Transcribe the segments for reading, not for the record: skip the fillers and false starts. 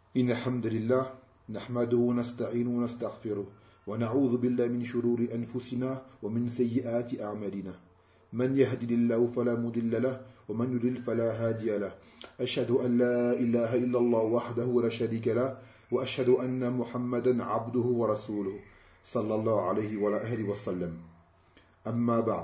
إن الحمد لله نحمده ونستعينه ونستغفره ونعوذ بالله من شرور أنفسنا ومن سيئات أعمالنا من يهدي الله فلا مضل له ومن يضلل فلا هادي له أشهد أن لا إله إلا الله وحده لا شريك له وأشهد أن محمدا عبده ورسوله صلى الله عليه وعلى آله وسلم أما بعد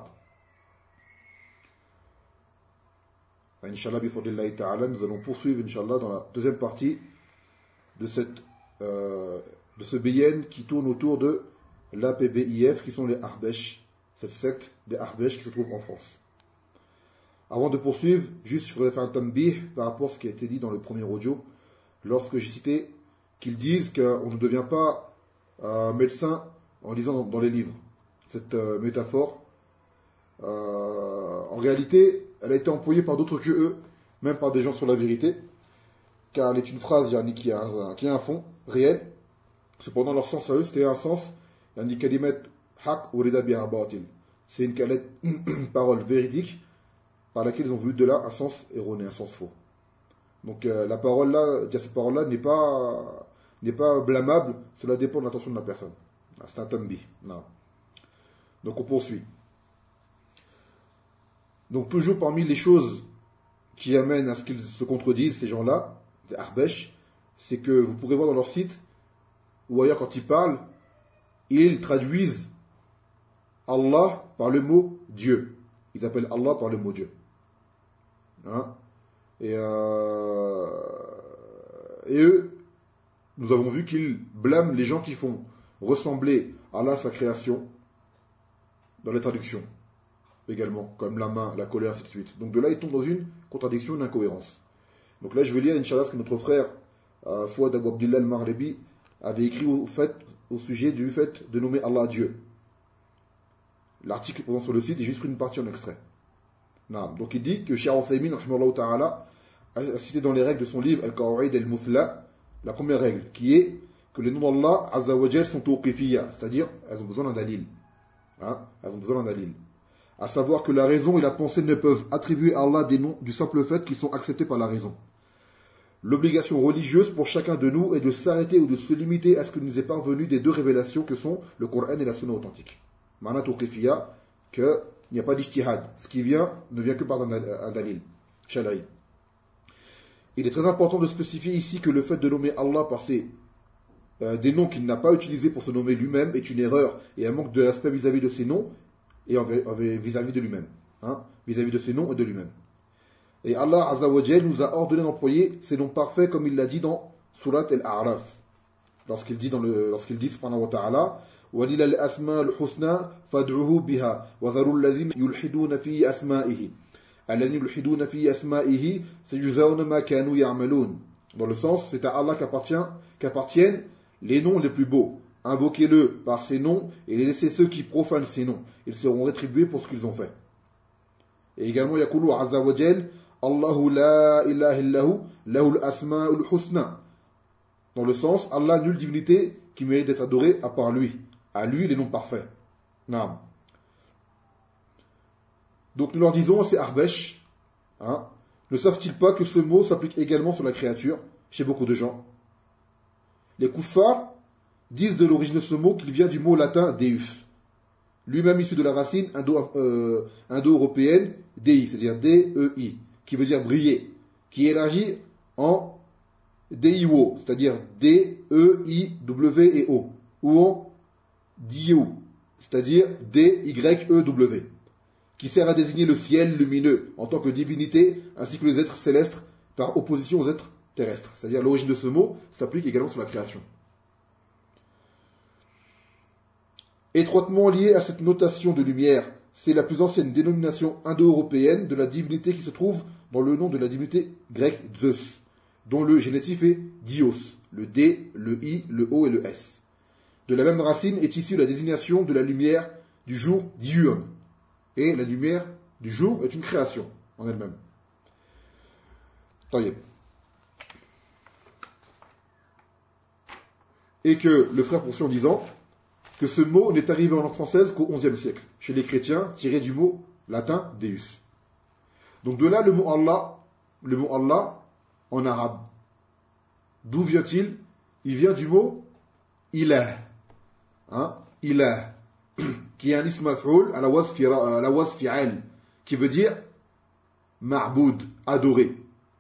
Inch'Allah, bifadlillahi ta'ala, nous allons poursuivre, Inch'Allah, dans la deuxième partie de ce BN qui tourne autour de l'APBIF, qui sont les Ahbesh, cette secte des Ahbesh qui se trouve en France. Avant de poursuivre, juste je voudrais faire un tambih par rapport à ce qui a été dit dans le premier audio, lorsque j'ai cité qu'ils disent qu'on ne devient pas médecin en lisant dans les livres. Cette métaphore, en réalité, elle a été employée par d'autres que eux, même par des gens sur la vérité, car elle est une phrase qui a un fond réel. Cependant, leur sens à eux, c'était un sens, kalimat haq urida biha batil. C'est une parole véridique par laquelle ils ont voulu de là un sens erroné, un sens faux. Donc la parole là, cette parole-là n'est pas blâmable, cela dépend de l'intention de la personne. C'est un tambi. Donc on poursuit. Donc toujours parmi les choses qui amènent à ce qu'ils se contredisent, ces gens-là, des Ahbesh, c'est que vous pourrez voir dans leur site, ou ailleurs quand ils parlent, ils traduisent Allah par le mot Dieu. Ils appellent Allah par le mot Dieu. Et eux, nous avons vu qu'ils blâment les gens qui font ressembler Allah sa création dans les traductions. Également, comme la main, la colère, ainsi de suite. Donc de là, ils tombent dans une contradiction, une incohérence. Donc là, je vais lire, Inch'Allah, ce que notre frère Fouad Abou Abdillah al-Maghribi avait écrit au sujet du fait de nommer Allah Dieu. L'article présent sur le site, j'ai juste pris une partie en extrait. Donc il dit que Cheikh Al-Uthaymin a cité dans les règles de son livre Al-Qawaid al-Muthla la première règle, qui est que les noms d'Allah Azza wa Jal sont tawqifiyya, c'est-à-dire elles ont besoin d'un dalil. Elles ont besoin d'un dalil. À savoir que la raison et la pensée ne peuvent attribuer à Allah des noms du simple fait qu'ils sont acceptés par la raison. L'obligation religieuse pour chacun de nous est de s'arrêter ou de se limiter à ce que nous est parvenu des deux révélations que sont le Coran et la Sunna authentique. Ma'na tawqifiyya, qu'il n'y a pas d'ijtihad. Ce qui vient ne vient que par un dalil. Shalai. Il est très important de spécifier ici que le fait de nommer Allah par des noms qu'il n'a pas utilisés pour se nommer lui-même est une erreur et un manque de respect vis-à-vis de ces noms et vis-à-vis de lui-même. Vis-à-vis de ses noms et de lui-même. Et Allah Azza wa Jal nous a ordonné d'employer ces noms parfaits comme il l'a dit dans Surat Al-A'raf. Lorsqu'il dit subhanahu wa ta'ala وَلِلَ الْأَسْمَاءُ الْحُسْنَى فَادْعُوهُ بِهَا وَذَرُوا الَّذِينَ يُلْحِدُونَ فِي أَسْمَائِهِ الَّذِينَ يُلْحِدُونَ فِي أَسْمَائِهِ سَيُجْزَوْنَ مَا كَانُوا يَعْمَلُونَ. Dans le sens, c'est à Allah qu'appartiennent les noms les plus beaux. Invoquez-le par ces noms et laissez ceux qui profanent ces noms. Ils seront rétribués pour ce qu'ils ont fait. Et également, Yaqulu Azza wa Jal, Allahu la ilaha illahu, lahul asma'ul husna. Dans le sens, Allah, nulle divinité qui mérite d'être adorée à part lui. À lui, les noms parfaits. Naam. Donc nous leur disons, c'est Ahbesh. Ne savent-ils pas que ce mot s'applique également sur la créature, chez beaucoup de gens? Les kuffars disent de l'origine de ce mot qu'il vient du mot latin Deus, lui-même issu de la racine indo-européenne Dei, c'est-à-dire D-E-I, qui veut dire briller, qui est élargi en Deiwo, c'est-à-dire D-E-I-W-E-O, ou en Dieu, c'est-à-dire D-Y-E-W, qui sert à désigner le ciel lumineux en tant que divinité, ainsi que les êtres célestes par opposition aux êtres terrestres. C'est-à-dire l'origine de ce mot s'applique également sur la création. Étroitement liée à cette notation de lumière, c'est la plus ancienne dénomination indo-européenne de la divinité qui se trouve dans le nom de la divinité grecque Zeus, dont le génitif est Dios, le D, le I, le O et le S. De la même racine est issue la désignation de la lumière du jour diurne, et la lumière du jour est une création en elle-même. Taïeb. Et que le frère poursuit en disant que ce mot n'est arrivé en langue française qu'au XIe siècle, chez les chrétiens, tiré du mot latin Deus. Donc de là le mot Allah en arabe. D'où vient-il? Il vient du mot ilah. Hein? Ilah. Qui est un ism maf'oul à la wazn fi'al. Qui veut dire ma'boud, adoré.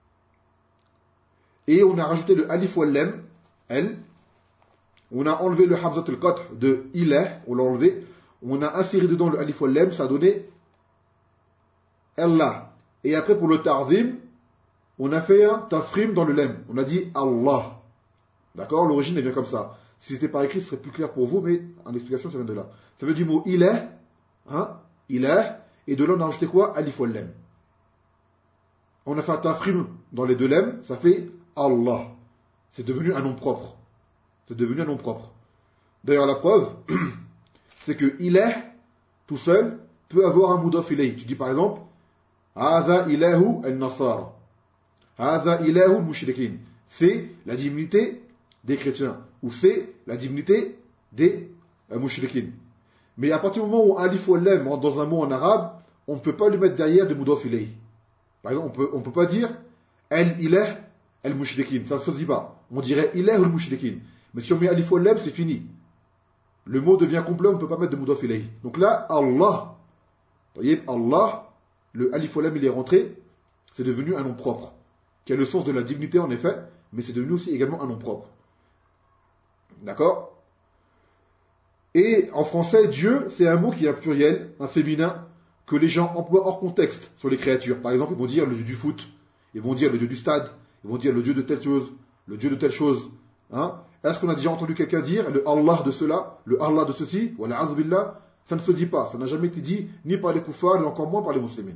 Et on a rajouté le alif wal lam, elle. On a enlevé le hamzat al-qatr de ilah, on l'a enlevé. On a inséré dedans le alif wal lam, ça a donné Allah. Et après pour le ta'zim, on a fait un tafrim dans le lam. On a dit Allah. D'accord? L'origine elle vient comme ça. Si c'était par écrit, ce serait plus clair pour vous, mais en explication, ça vient de là. Ça veut dire du mot ilah, hein? Ilah, et de là on a rajouté quoi? Alif wal lam. On a fait un tafrim dans les deux lam, ça fait Allah. C'est devenu un nom propre. C'est devenu un nom propre. D'ailleurs, la preuve, c'est que ilah, tout seul, peut avoir un mudaf ilayh. Tu dis par exemple, Hadha ilahu al-nasara. Hadha ilahu al-mushrikin. C'est la divinité des chrétiens. Ou c'est la divinité des mushrikin. Mais à partir du moment où alif ou lam rentre dans un mot en arabe, on ne peut pas lui mettre derrière de mudaf ilayh. Par exemple, on peut pas dire al-ilah al-mushrikin. Ça ne se dit pas. On dirait ilah al-mushrikin. Mais si on met alif ou lam, c'est fini. Le mot devient complet, on ne peut pas mettre de mudaf ilayh. Donc là, Allah. Vous voyez, Allah, le alif ou lam, il est rentré, c'est devenu un nom propre. Qui a le sens de la dignité en effet, mais c'est devenu aussi également un nom propre. D'accord? Et en français, Dieu, c'est un mot qui est un pluriel, un féminin, que les gens emploient hors contexte sur les créatures. Par exemple, ils vont dire le dieu du foot, ils vont dire le dieu du stade, ils vont dire le dieu de telle chose, le dieu de telle chose. Hein? Est-ce qu'on a déjà entendu quelqu'un dire le Allah de cela, le Allah de ceci, ou la azbillah? Ça ne se dit pas, ça n'a jamais été dit ni par les kuffars, ni encore moins par les musulmans.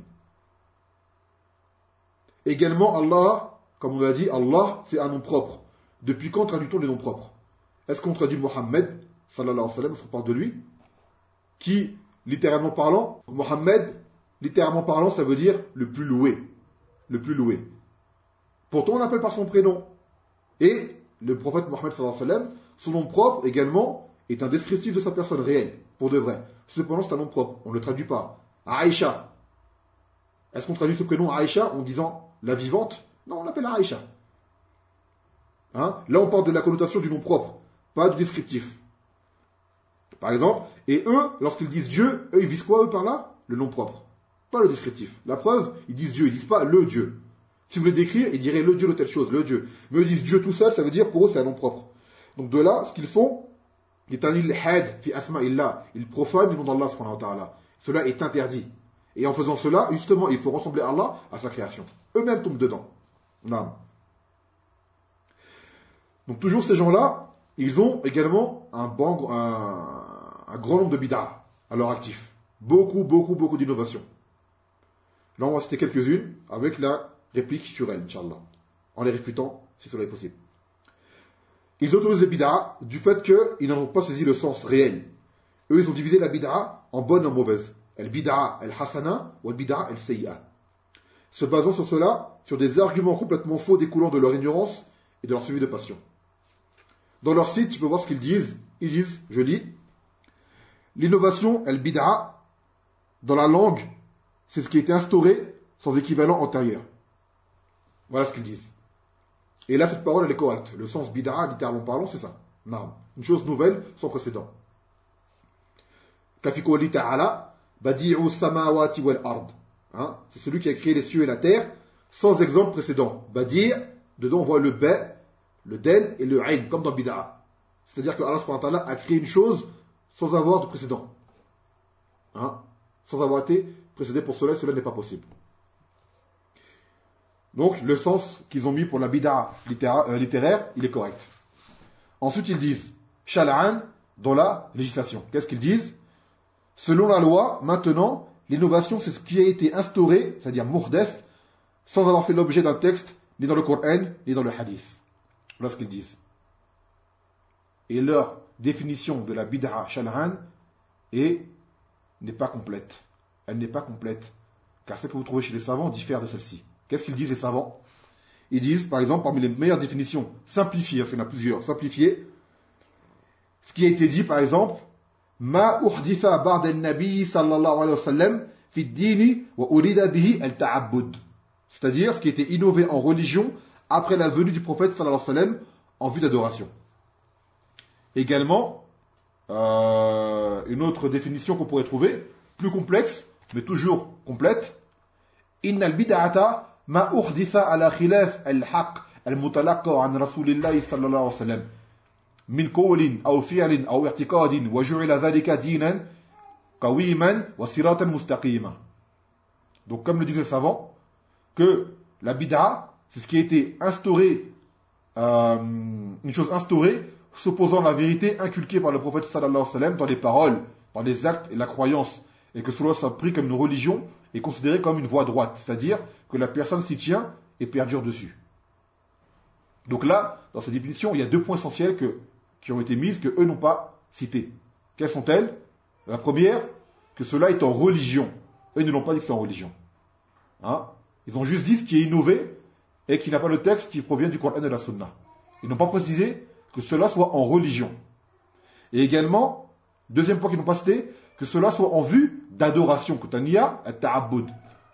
Également, Allah, comme on l'a dit, Allah, c'est un nom propre. Depuis quand traduit-on les noms propres? Est-ce qu'on traduit Mohammed, sallallahu alayhi wa sallam, est-ce qu'on parle de lui? Qui, littéralement parlant, Mohammed, littéralement parlant, ça veut dire le plus loué. Le plus loué. Pourtant, on l'appelle par son prénom. Et le prophète Mohammed, sallallahu alayhi wa sallam, son nom propre également est un descriptif de sa personne réelle, pour de vrai. Cependant, c'est un nom propre, on ne le traduit pas. Aïcha. Est-ce qu'on traduit ce prénom Aïcha en disant la vivante? Non, on l'appelle Aïcha. Hein? Là, on parle de la connotation du nom propre, pas du descriptif. Par exemple, et eux, lorsqu'ils disent Dieu, eux, ils visent quoi, eux, par là? Le nom propre, pas le descriptif. La preuve, ils disent Dieu, ils disent pas le Dieu. Si vous voulez décrire, ils diraient le Dieu de telle chose, le Dieu. Mais eux, ils disent Dieu tout seul, ça veut dire pour eux, c'est un nom propre. Donc de là, ce qu'ils font, ils profanent le nom d'Allah subhanahu wa ta'ala. Cela est interdit. Et en faisant cela, justement, il faut ressembler Allah à sa création. Eux-mêmes tombent dedans. Non. Donc toujours ces gens-là, ils ont également un grand nombre de bid'ah à leur actif. Beaucoup d'innovations. Là, on va citer quelques-unes avec la réplique sur elle, Inch'Allah. En les réfutant, si cela est possible. Ils autorisent les bid'ah du fait qu'ils n'en ont pas saisi le sens réel. Eux, ils ont divisé la bid'ah en bonne et en mauvaise. El-bid'a el-hasana ou el-bid'a el-sayyi'a. Se basant sur cela, sur des arguments complètement faux découlant de leur ignorance et de leur suivi de passion. Dans leur site, tu peux voir ce qu'ils disent. Ils disent, je lis, l'innovation, el-bid'a, dans la langue, c'est ce qui a été instauré sans équivalent antérieur. Voilà ce qu'ils disent. Et là, cette parole, elle est correcte. Le sens bid'a, littéralement parlant, c'est ça. Non. Une chose nouvelle, sans précédent. Kafiko ta'ala, Badi'u samawati wal ard. C'est celui qui a créé les cieux et la terre, sans exemple précédent. Badi', dedans on voit le ba, le del et le ayn, comme dans bid'a. C'est-à-dire que Allah subhanahu wa ta'ala a créé une chose sans avoir de précédent. Sans avoir été précédé pour cela, cela n'est pas possible. Donc, le sens qu'ils ont mis pour la bid'a littéraire, il est correct. Ensuite, ils disent shal'an dans la législation. Qu'est-ce qu'ils disent? Selon la loi, maintenant, l'innovation, c'est ce qui a été instauré, c'est-à-dire muhdeth, sans avoir fait l'objet d'un texte, ni dans le Coran, ni dans le hadith. Voilà ce qu'ils disent. Et leur définition de la bid'a shal'an n'est pas complète. Elle n'est pas complète. Car ce que vous trouvez chez les savants diffère de celle-ci. Qu'est-ce qu'ils disent, les savants? Ils disent, par exemple, parmi les meilleures définitions, simplifiées, parce qu'il y en a plusieurs, simplifiées, ce qui a été dit, par exemple, Ma uhditha ba'da al-nabi sallallahu alayhi wa sallam fi ad-dini wa urida bihi al-ta'abbud. C'est-à-dire ce qui a été innové en religion après la venue du prophète sallallahu alayhi wa sallam en vue d'adoration. Également, une autre définition qu'on pourrait trouver, plus complexe, mais toujours complète. Inna al-bid'ata ma uhditha ala khilaf al-haq al-mutalaqqa an rasulillahi sallallahu alayhi wa sallam min qawlin aw fi'lin aw i'tiqadin wa ju'ila dhalika dinan qawiman wa siratan mustaqima. Donc comme le disait le savant, que la bid'a, c'est ce qui a été instauré, une chose instaurée, s'opposant à la vérité inculquée par le prophète sallallahu alayhi wa sallam dans les paroles, dans les actes et la croyance, et que cela soit pris comme une religion et considéré comme une voie droite, c'est-à-dire que la personne s'y tient et perdure dessus. Donc là, dans cette définition, il y a deux points essentiels qui ont été mis, que eux n'ont pas cités. Quelles sont-elles? La première, que cela est en religion. Eux ne l'ont pas dit que c'est en religion. Hein? Ils ont juste dit ce qui est innové et qui n'a pas le texte qui provient du Coran et de la Sunna. Ils n'ont pas précisé que cela soit en religion. Et également, deuxième point qu'ils n'ont pas cité, que cela soit en vue d'adoration. Kutaniya at-ta'abbud.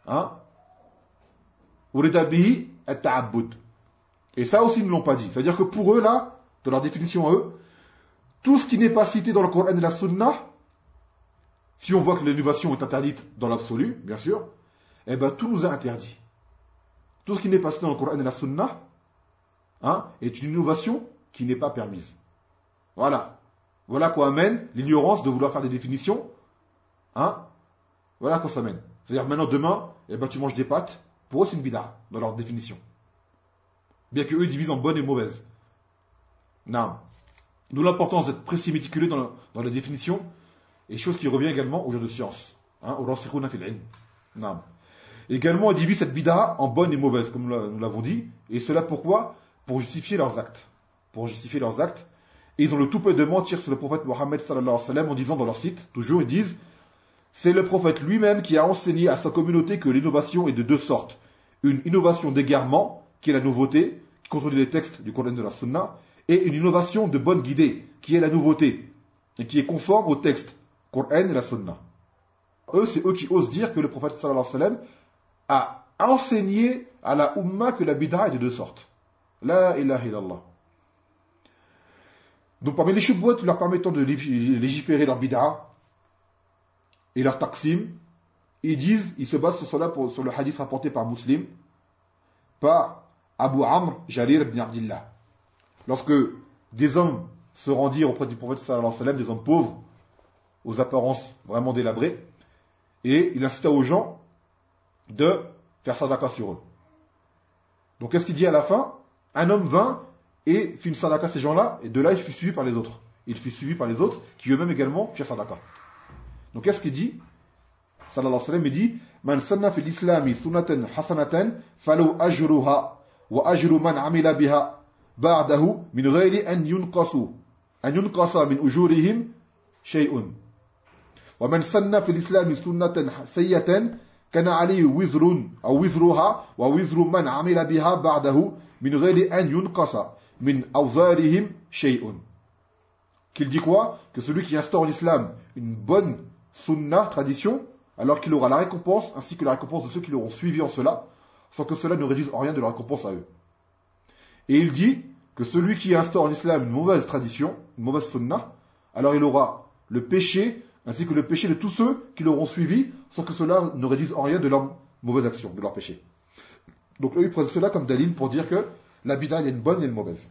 Urida bihi at-ta'abbud. Et ça aussi, ils ne l'ont pas dit. C'est-à-dire que pour eux, là, dans leur définition à eux, tout ce qui n'est pas cité dans le Coran et la Sunna, si on voit que l'innovation est interdite dans l'absolu, bien sûr, eh bien tout nous est interdit. Tout ce qui n'est pas cité dans le Coran et la Sunna est une innovation qui n'est pas permise. Voilà. Voilà quoi amène l'ignorance de vouloir faire des définitions. Voilà quoi ça amène. C'est-à-dire maintenant, demain, eh ben, tu manges des pâtes. Pour eux, c'est une bid'a dans leur définition. Bien qu'eux ils divisent en bonne et mauvaise. Non. D'où l'importance d'être précis et méticuleux dans la définition, et chose qui revient également aux gens de science. Au rasikhuna fil ilm. Non. Également, on divise cette bid'a en bonne et mauvaise, comme nous l'avons dit. Et cela pourquoi? Pour justifier leurs actes. Pour justifier leurs actes. Et ils ont le toupet de mentir sur le prophète Mohammed sallallahu alayhi wa sallam en disant dans leur site, toujours, ils disent, c'est le prophète lui-même qui a enseigné à sa communauté que l'innovation est de deux sortes. Une innovation d'égarement, qui est la nouveauté, qui contredit les textes du Coran et de la Sunna, et une innovation de bonne guidée, qui est la nouveauté, et qui est conforme au texte, Coran et la Sunna. C'est eux qui osent dire que le prophète sallallahu alayhi wa sallam a enseigné à la Ummah que la bid'a est de deux sortes. La ilaha illallah. Donc parmi les shubhat leur permettant de légiférer leur bid'a et leur taqsim, ils se basent sur cela sur le hadith rapporté par Muslim, par Abu Amr Jarir ibn Abdillah. Lorsque des hommes se rendirent auprès du prophète sallallahu alayhi wa sallam, des hommes pauvres, aux apparences vraiment délabrées, et il incita aux gens de faire sadaqa sur eux. Donc qu'est-ce qu'il dit à la fin? Un homme vint et fit une sadaqa à ces gens-là, et de là il fut suivi par les autres. Il fut suivi par les autres, qui eux-mêmes également firent sadaqa. Donc qu'est-ce qu'il dit? Sallallahu alayhi wa sallam, il dit, Man sanna fil islami sunnatan hasanatan, falu ajruha, wa ajru man amila biha, ba'dahu, min ghayri an yunqasa min ujurihim, shay'un. Wa man sanna fil islami sunnatan sayyatan, kana alayhi wizrun, aw wizruha, wa wizru man amila biha ba'dahu, min ghayri an yunqasa min awzarihim shay'un. Qu'il dit quoi? Que celui qui instaure en islam une bonne sunna, tradition, alors qu'il aura la récompense, ainsi que la récompense de ceux qui l'auront suivi en cela, sans que cela ne réduise en rien de la récompense à eux. Et il dit que celui qui instaure en islam une mauvaise tradition, une mauvaise sunna, alors il aura le péché, ainsi que le péché de tous ceux qui l'auront suivi, sans que cela ne réduise en rien de leur mauvaise action, de leur péché. Donc eux, ils prennent cela comme dalil pour dire que la bid'a, il y a une bonne et une mauvaise.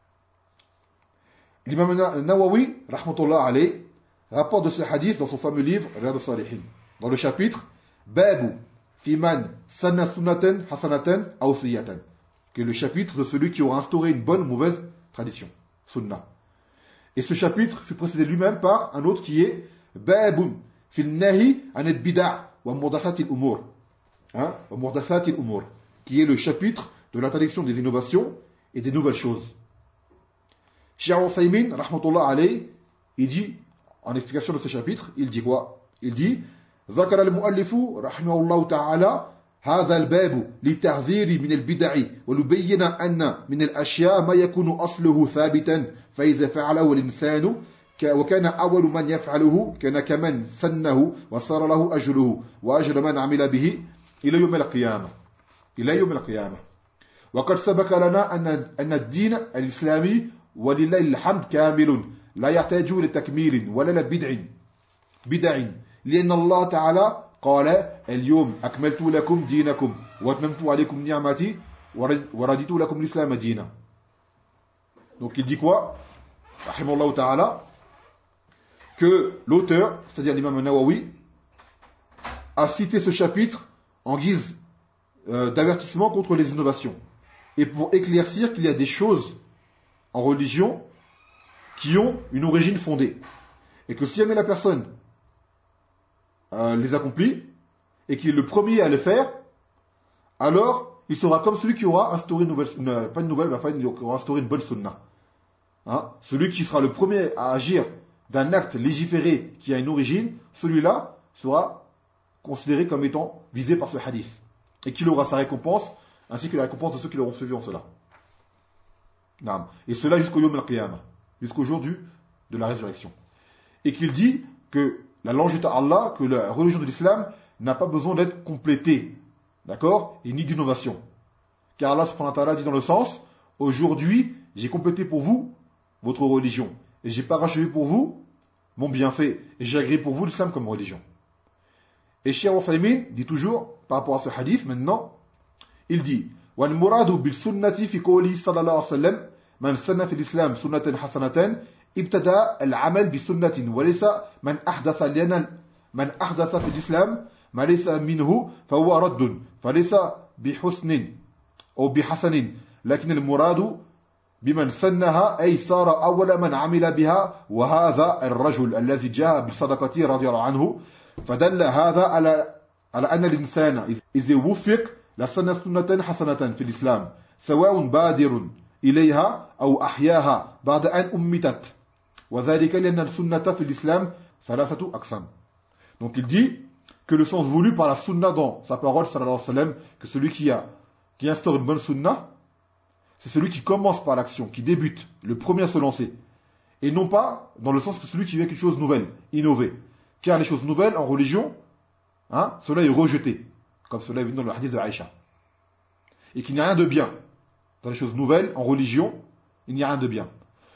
L'imam Nawawi, rahmatullah alayh, rapporte de ce hadith dans son fameux livre, Riyad al-Salihin, dans le chapitre, Babu, Fiman, Sanna Sunnatan, Hasanatan, Awsiyatan, qui est le chapitre de celui qui aura instauré une bonne ou mauvaise tradition, sunna. Et ce chapitre fut précédé lui-même par un autre qui est, Babun, Fil Nahi, Aned Bid'a, wa Murdasatil Umur, wa Murdasatil Umur, qui est le chapitre de l'interdiction des innovations et des nouvelles choses. Cheikh Al-Uthaymin, rahmatullah alayh, il dit, en explication de ce chapitre, il dit quoi? Il dit, ذكر المؤلف رحمه الله تعالى هذا الباب لتحذير من البدع وليبين أن من الأشياء ما يكون أصله ثابتا فإذا فعله الإنسان وكان أول من يفعله كان كمن سنه وصار له أجره وأجر من عمل به إلى يوم القيامة. إلى يوم القيامة. وقد سبق لنا أن الدين الإسلامي ولله الحمد كامل لا يحتاج لتكميل ولا بدع لأن الله تعالى قال اليوم أكملت لكم دينكم وأتممت عليكم نعمتي ورديت لكم l'islam دينا. Donc il dit quoi? Rahimahullah ta'ala, que l'auteur, c'est-à-dire l'imam Nawawi, a cité ce chapitre en guise d'avertissement contre les innovations et pour éclaircir qu'il y a des choses en religion qui ont une origine fondée et que si jamais la personne les accomplit et qu'il est le premier à le faire, alors il sera comme celui qui aura instauré qui aura instauré une bonne sunna. Hein? Celui qui sera le premier à agir d'un acte légiféré qui a une origine, celui-là sera considéré comme étant visé par ce hadith et qu'il aura sa récompense ainsi que la récompense de ceux qui l'auront suivi en cela. Et cela jusqu'au Yom al-Qiyamah, jusqu'au jour de la résurrection. Et qu'il dit que la louange à Allah, que la religion de l'islam n'a pas besoin d'être complétée, d'accord, et ni d'innovation. Car Allah subhanahu wa ta'ala dit dans le sens, aujourd'hui j'ai complété pour vous votre religion et j'ai parachevé pour vous mon bienfait et j'ai agréé pour vous l'islam comme religion. Et Cheikh Al-Uthaymin dit toujours par rapport à ce hadith maintenant, il dit wal muradu bil sunnati fi qawli sallallahu alayhi wa sallam man sanna fi l'islam sunnatan hasanatan ibtada al-amal bi sunnatin wa laysa man ahdatha fi l'islam ma laysa minhu fa huwa raddun fa laysa bi husnin ou bi hasanin lakin al-muradu بمن سنها أي صار أول من عمل بها وهذا الرجل الذي جاء بالصدقة رضي الله عنه فدل هذا على أن الإنسان إذا وفق لسن سنة حسنة في الإسلام سواء بادر إليها أو أحياها بعد أن أمتت وذلك لأن السنة في الإسلام ثلاثة أقسام. Donc il dit que le sens voulu par la sunna dans sa parole sallallahu alayhi wa sallam, que celui qui instaure une bonne sunna, c'est celui qui commence par l'action, qui débute, le premier à se lancer. Et non pas dans le sens que celui qui fait quelque chose de nouvelle, innové. Car les choses nouvelles en religion, cela est rejeté. Comme cela est venu dans le hadith de Aïcha. Et qu'il n'y a rien de bien. Dans les choses nouvelles, en religion, il n'y a rien de bien.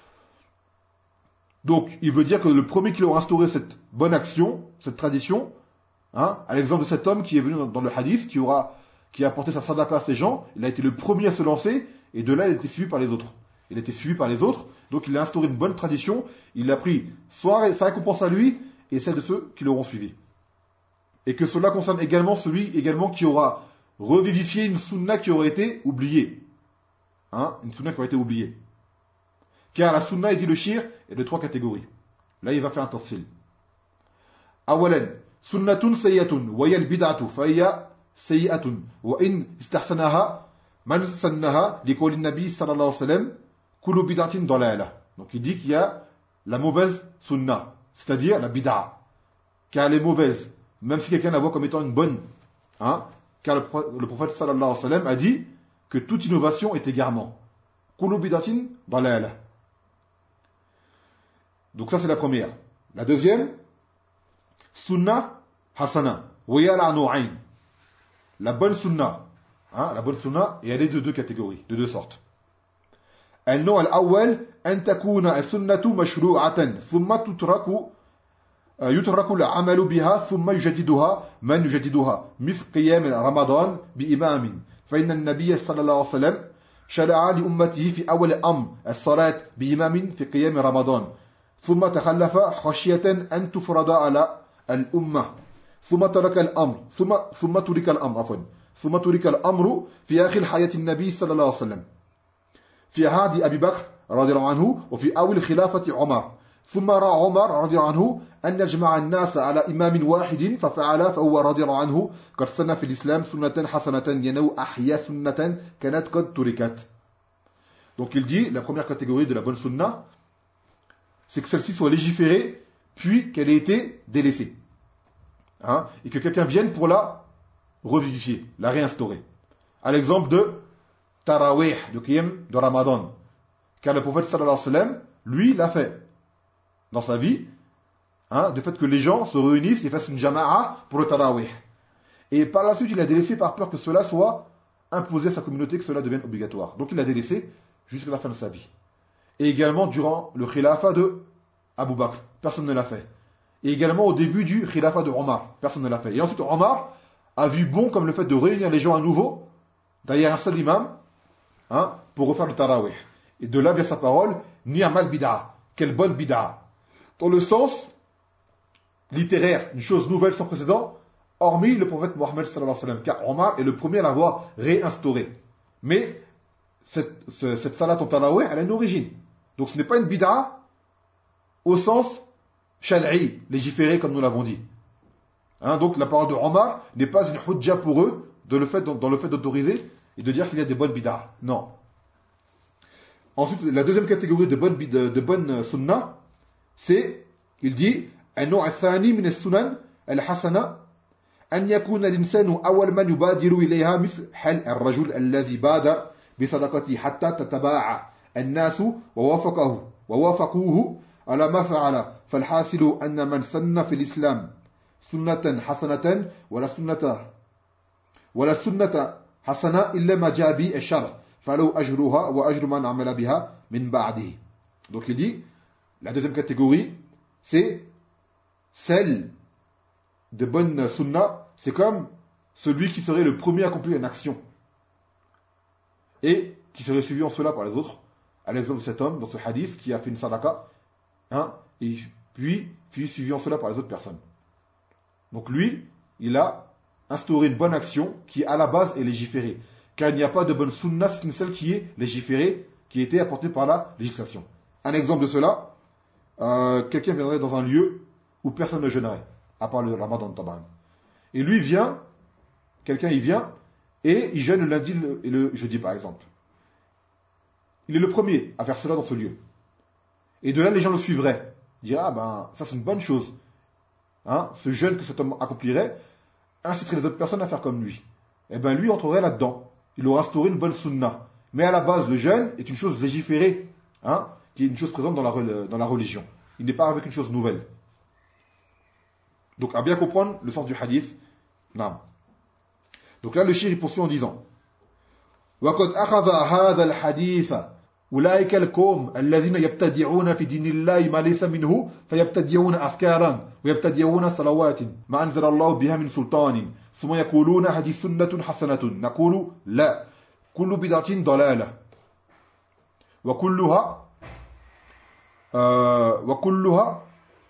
Donc, il veut dire que le premier qui aura instauré cette bonne action, cette tradition, à l'exemple de cet homme qui est venu dans le hadith, qui a apporté sa sadaqa à ces gens, il a été le premier à se lancer, et de là, il a été suivi par les autres. Il a été suivi par les autres, donc il a instauré une bonne tradition, il a pris soit sa récompense à lui, et celle de ceux qui l'auront suivi. Et que cela concerne également celui qui aura revivifié une sunna qui aurait été oubliée. Une sunna qui aurait été oubliée. Car la sunna, dit le shir, est de 3 catégories. Là, il va faire un tafsil. Awalan, sunnatun sayyatun, wa yal bid'atu, fa hiya sayyatun, wa in istahsanaha, man sannaha, liqawli nabi sallallahu alayhi wa sallam, kullu bid'atin dalalah. Donc il dit qu'il y a la mauvaise sunna, c'est-à-dire la bid'a. Car elle est mauvaise, même si quelqu'un la voit comme étant une bonne. Car le prophète sallallahu alayhi wa sallam a dit que toute innovation est égarement. Kullu bid'atin dalalah. Donc ça c'est la première. La deuxième, sunna hasana. Wa la nu'ayn. La bonne sunna. La bonne sunna, et elle est de 2 catégories, de 2 sortes. النوع الأول أن تكون السنة مشروعة ثم يترك العمل بها ثم يجددها من يجددها مثل قيام رمضان بإمام فإن النبي صلى الله عليه وسلم شرع لأمته في أول الأمر الصلاة بإمام في قيام رمضان ثم تخلف خشية أن تفرض على الأمة ثم ترك الأمر في آخر حياة النبي صلى الله عليه وسلم في عهد أبي بكر رضي الله عنه وفي أول خلافة عمر ثم رأى عمر رضي الله عنه أن يجمع الناس على إمام واحد ففعل فهو رضي الله عنه قد سن في الإسلام سنة حسنة ينو أحيا سنة كانت قد تركت. Donc il dit, la première catégorie de la bonne sunna, c'est que celle-ci soit légiférée, puis qu'elle ait été délaissée. Et que quelqu'un vienne pour la revivifier, la réinstaurer. À l'exemple de Tarawih, de Qiyam, de Ramadan. Car le prophète sallallahu alayhi wa sallam, lui, l'a fait dans sa vie, de fait que les gens se réunissent et fassent une jama'a pour le Tarawih. Et par la suite, il a délaissé par peur que cela soit imposer à sa communauté que cela devienne obligatoire. Donc il l'a délaissé jusqu'à la fin de sa vie. Et également durant le khilafa de Abu Bakr, personne ne l'a fait. Et également au début du khilafa de Omar, personne ne l'a fait. Et ensuite Omar a vu bon comme le fait de réunir les gens à nouveau derrière un seul imam, hein, pour refaire le tarawih. Et de là vient sa parole, ni'mal bid'a, quelle bonne bid'a. Dans le sens littéraire, une chose nouvelle sans précédent, hormis le prophète Mohammed sallallahu alayhi wa sallam, car Omar est le premier à l'avoir réinstauré. Mais cette salat en tarawih, elle a une origine. Donc ce n'est pas une bid'a au sens shal'i, légiféré comme nous l'avons dit. Hein, donc la parole de Omar n'est pas une hujja pour eux dans le fait d'autoriser et de dire qu'il y a des bonnes bid'a. Non. Ensuite, la deuxième catégorie de bonnes sunnah, c'est, il dit, النوع الثاني من السنن الحسنة أن يكون الإنسان أول من يبادر إليها مثل حال الرجل الذي بادر بصدقته حتى تتباع الناس ووافقوه على ما فعل فالحاصل أن من سن في الإسلام سنة حسنة ولا سنة حسنة إلا ما جاء به الشرع فلو أجرها وأجر من عمل بها من بعده. Donc il dit, la deuxième catégorie, c'est celle de bonne sunna, c'est comme celui qui serait le premier à accomplir une action et qui serait suivi en cela par les autres, à l'exemple de cet homme dans ce hadith qui a fait une sadaqa, hein, et puis suivi en cela par les autres personnes. Donc lui, il a instauré une bonne action qui à la base est légiférée, car il n'y a pas de bonne sunna si celle qui est légiférée, qui a été apportée par la législation. Un exemple de cela, quelqu'un viendrait dans un lieu où personne ne jeûnerait, à part le ramadan de Taban. Et lui vient, quelqu'un il vient, et il jeûne le lundi et le jeudi par exemple. Il est le premier à faire cela dans ce lieu. Et de là, les gens le suivraient. Ils diraient, ah ben, ça c'est une bonne chose. Hein, ce jeûne que cet homme accomplirait, inciterait les autres personnes à faire comme lui. Et bien lui entrerait là-dedans. Il aurait instauré une bonne sunna. Mais à la base, le jeûne est une chose légiférée, hein, qui est une chose présente dans la religion. Il n'est pas avec une chose nouvelle. Donc, à bien comprendre le sens du hadith. Non. Donc là, le shir, il poursuit en disant وَقَدْ أَخَذَ هَذَا الْحَدِيثَ أُولَٰئِكَ الْقَوْمُ الَّذِينَ يَبْتَدِعُونَ فِي دِينِ اللَّهِ مَا لَيْسَ مِنْهُ فَيَبْتَدِعُونَ أَفْكَارًا وَيَبْتَدِعُونَ صَلَوَاتٍ مَا أَنزَلَ اللَّهُ بِهَا مِنْ سُلْطَانٍ ثُمَّ يَقُولُونَ هَذِهِ سُنَّةٌ حَسَنَةٌ نَقُولُ لَا كُلُّ بِدْعَةٍ ضَلَالَةٌ وكلها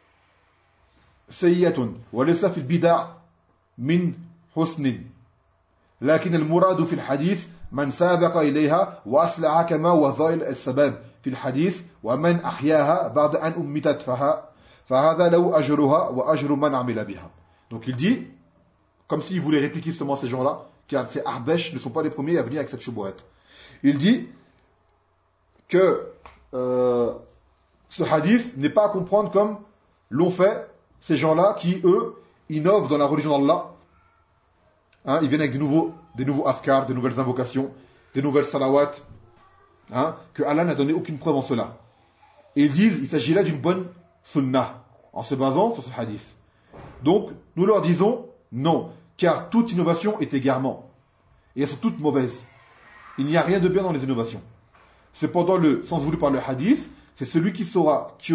سيئة وليس في البدع من حسن لكن المراد في الحديث من سابق إليها وأسلع كما وظائل السبب في الحديث ومن أحياها بعد أن أمتت فهذا له أجرها وأجر من عمل بها. Donc il dit, comme s'il voulait répliquer justement ces gens-là, car ces Ahbesh ne sont pas les premiers à venir avec cette choubouette. Il dit que ce hadith n'est pas à comprendre comme l'ont fait ces gens-là qui, eux, innovent dans la religion d'Allah. Hein, ils viennent avec des nouveaux afkars, des nouvelles invocations, des nouvelles salawats, hein, que Allah n'a donné aucune preuve en cela. Et ils disent, il s'agit là d'une bonne sunnah, en se basant sur ce hadith. Donc, nous leur disons, non, car toute innovation est égarement. Et elles sont toutes mauvaises. Il n'y a rien de bien dans les innovations. Cependant, le sens voulu par le hadith, c'est celui qui se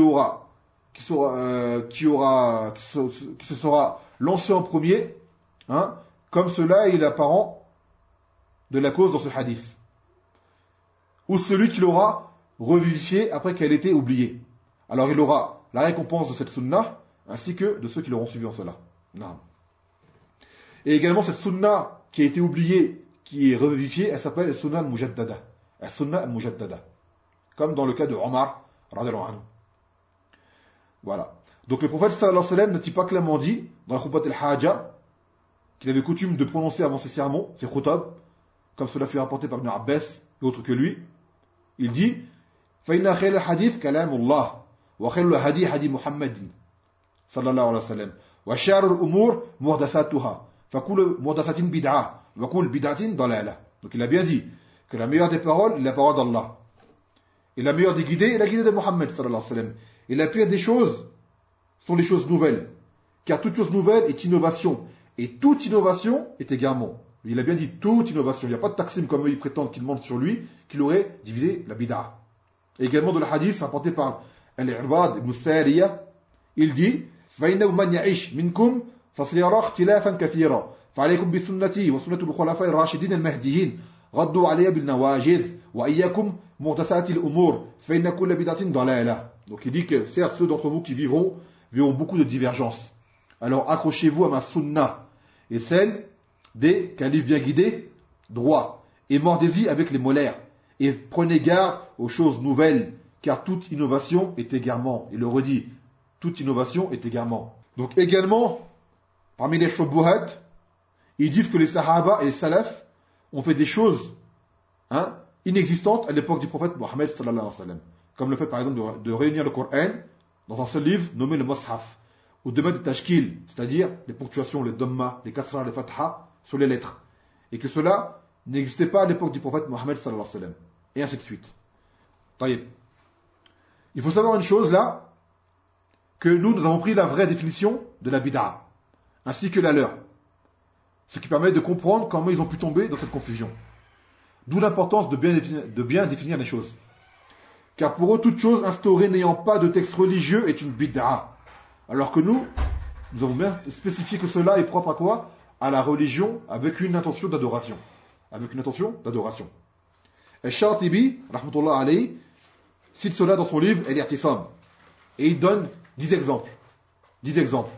sera lancé en premier, hein, comme cela est apparent de la cause dans ce hadith. Ou celui qui l'aura revivifié après qu'elle ait été oubliée. Alors il aura la récompense de cette sunnah, ainsi que de ceux qui l'auront suivi en cela. Non. Et également cette sunnah qui a été oubliée, qui est revivifiée, elle s'appelle sunnah al-mujaddada. Sunnah al-mujaddada. Comme dans le cas de Omar, radhiyallahu anhu. Voilà. Donc le prophète sallallahu alayhi wa sallam n'a-t-il pas clairement dit, dans la khutbat al-haja, qu'il avait coutume de prononcer avant ses sermons, ses khutab, comme cela fut rapporté par Ibn Abbas et autres que lui. Il dit فَإِنَّ خَيْرَ الْحَدِيثِ كَلَامُ اللَّهِ وَخَيْرُ الْهَدِي هَدِي مُحَمَّدٍ صلى الله عليه وسلم وشار الأمور محدثاتها فكل محدثة بدعة وكل بدعة ضلالة. Donc il a bien dit que la meilleure des paroles est la parole d'Allah. Et la meilleure des guidées est la guidée de Mohammed sallallahu alayhi wa sallam. Et la pire des choses sont les choses nouvelles. Car toute chose nouvelle est innovation. Et toute innovation est égarement. Il a bien dit toute innovation. Il n'y a pas de Taksim comme eux ils prétendent qu'ils mentent sur lui, qu'il aurait divisé la bid'a. Et également de la hadith rapporté par Al-Irbad ibn Sariya, il dit فَإِنَّهُ مَنْ يَعِشْ مِنْكُمْ فَسَيَرَى اخْتِلَافًا كَثِيرًا فَعَلَيْكُمْ بِسُنَّتِي وَسُنَّةِ الْخُلَفَاءِ الرَّاشِدِينَ الْمَهْدِيِّينَ غَضُّوا عَلَيْهَا بِالنَّوَاجِذِ وَإِيَّاكُمْ مُحْدَثَاتِ الْأُمُورِ فَإِنَّ كُلَّ بِدْعَةٍ ضَلَالَةٍ. Donc il dit que certes ceux d'entre vous qui verront beaucoup de divergences. Alors accrochez-vous à ma sunna et celle des califes bien guidés, droits, et mordez-y avec les molaires, et prenez garde aux choses nouvelles, car toute innovation est égarement. Il le redit, toute innovation est égarement. Donc également, parmi les shubuhat, ils disent que les sahaba et les salaf ont fait des choses inexistantes à l'époque du prophète Mohammed sallallahu alayhi wa sallam. Comme le fait par exemple de réunir le Coran dans un seul livre nommé le Mus'haf, ou de mettre des tashkil, c'est-à-dire les ponctuations, les dhamma, les kasra, les fatha sur les lettres. Et que cela n'existait pas à l'époque du prophète Mohammed sallallahu alayhi wa sallam. Et ainsi de suite. Taïb. Il faut savoir une chose là, que nous avons pris la vraie définition de la bid'a, ainsi que la leur. Ce qui permet de comprendre comment ils ont pu tomber dans cette confusion. D'où l'importance de bien définir les choses. Car pour eux, toute chose instaurée n'ayant pas de texte religieux est une bid'a. Alors que nous avons bien spécifié que cela est propre à quoi? À la religion avec une intention d'adoration. Avec une intention d'adoration. Et Shatibi, rahmatullah alayhi, cite cela dans son livre Al-I'tisam. Et il donne 10 exemples. 10 exemples.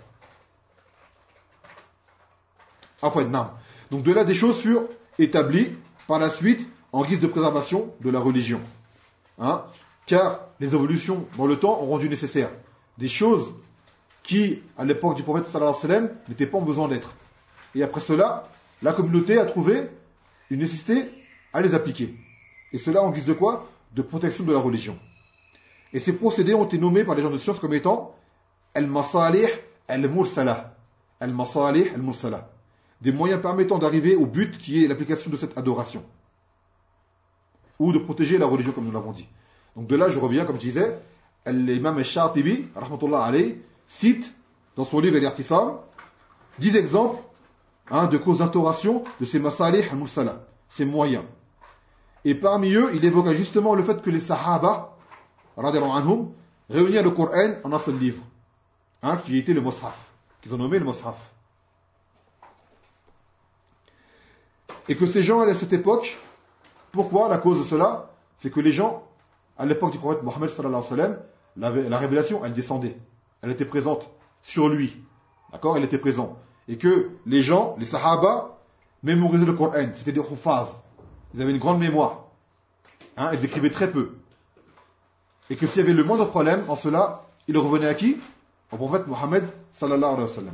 Enfin, non. Donc de là, des choses furent établies par la suite en guise de préservation de la religion. Car les évolutions dans le temps ont rendu nécessaire des choses qui, à l'époque du prophète sallallahu alayhi wa sallam, n'étaient pas en besoin d'être. Et après cela, la communauté a trouvé une nécessité à les appliquer. Et cela en guise de quoi? De protection de la religion. Et ces procédés ont été nommés par les gens de science comme étant al-masalih al-mursala. Al-masalih al-mursala. Des moyens permettant d'arriver au but qui est l'application de cette adoration. Ou de protéger la religion comme nous l'avons dit. Donc de là, je reviens, comme je disais, l'imam al-Shatibi, rahmatullah alayhi, cite dans son livre Al-I'tisam 10 exemples de causes d'instauration de ces masalih al-mursala, ces moyens. Et parmi eux, il évoqua justement le fait que les sahaba, radiyallahu anhum, réunirent le Coran en un seul livre, qui était le Mus'haf, qu'ils ont nommé le Mus'haf. Et que ces gens à cette époque, pourquoi la cause de cela? C'est que les gens, à l'époque du prophète Mohammed sallallahu alayhi wa sallam, la révélation, elle descendait. Elle était présente sur lui. D'accord? Elle était présente. Et que les gens, les sahaba, mémorisaient le Coran. C'était des hufaz. Ils avaient une grande mémoire. Ils écrivaient très peu. Et que s'il y avait le moindre problème en cela, ils revenaient à qui? Au prophète Mohammed sallallahu alayhi wa sallam.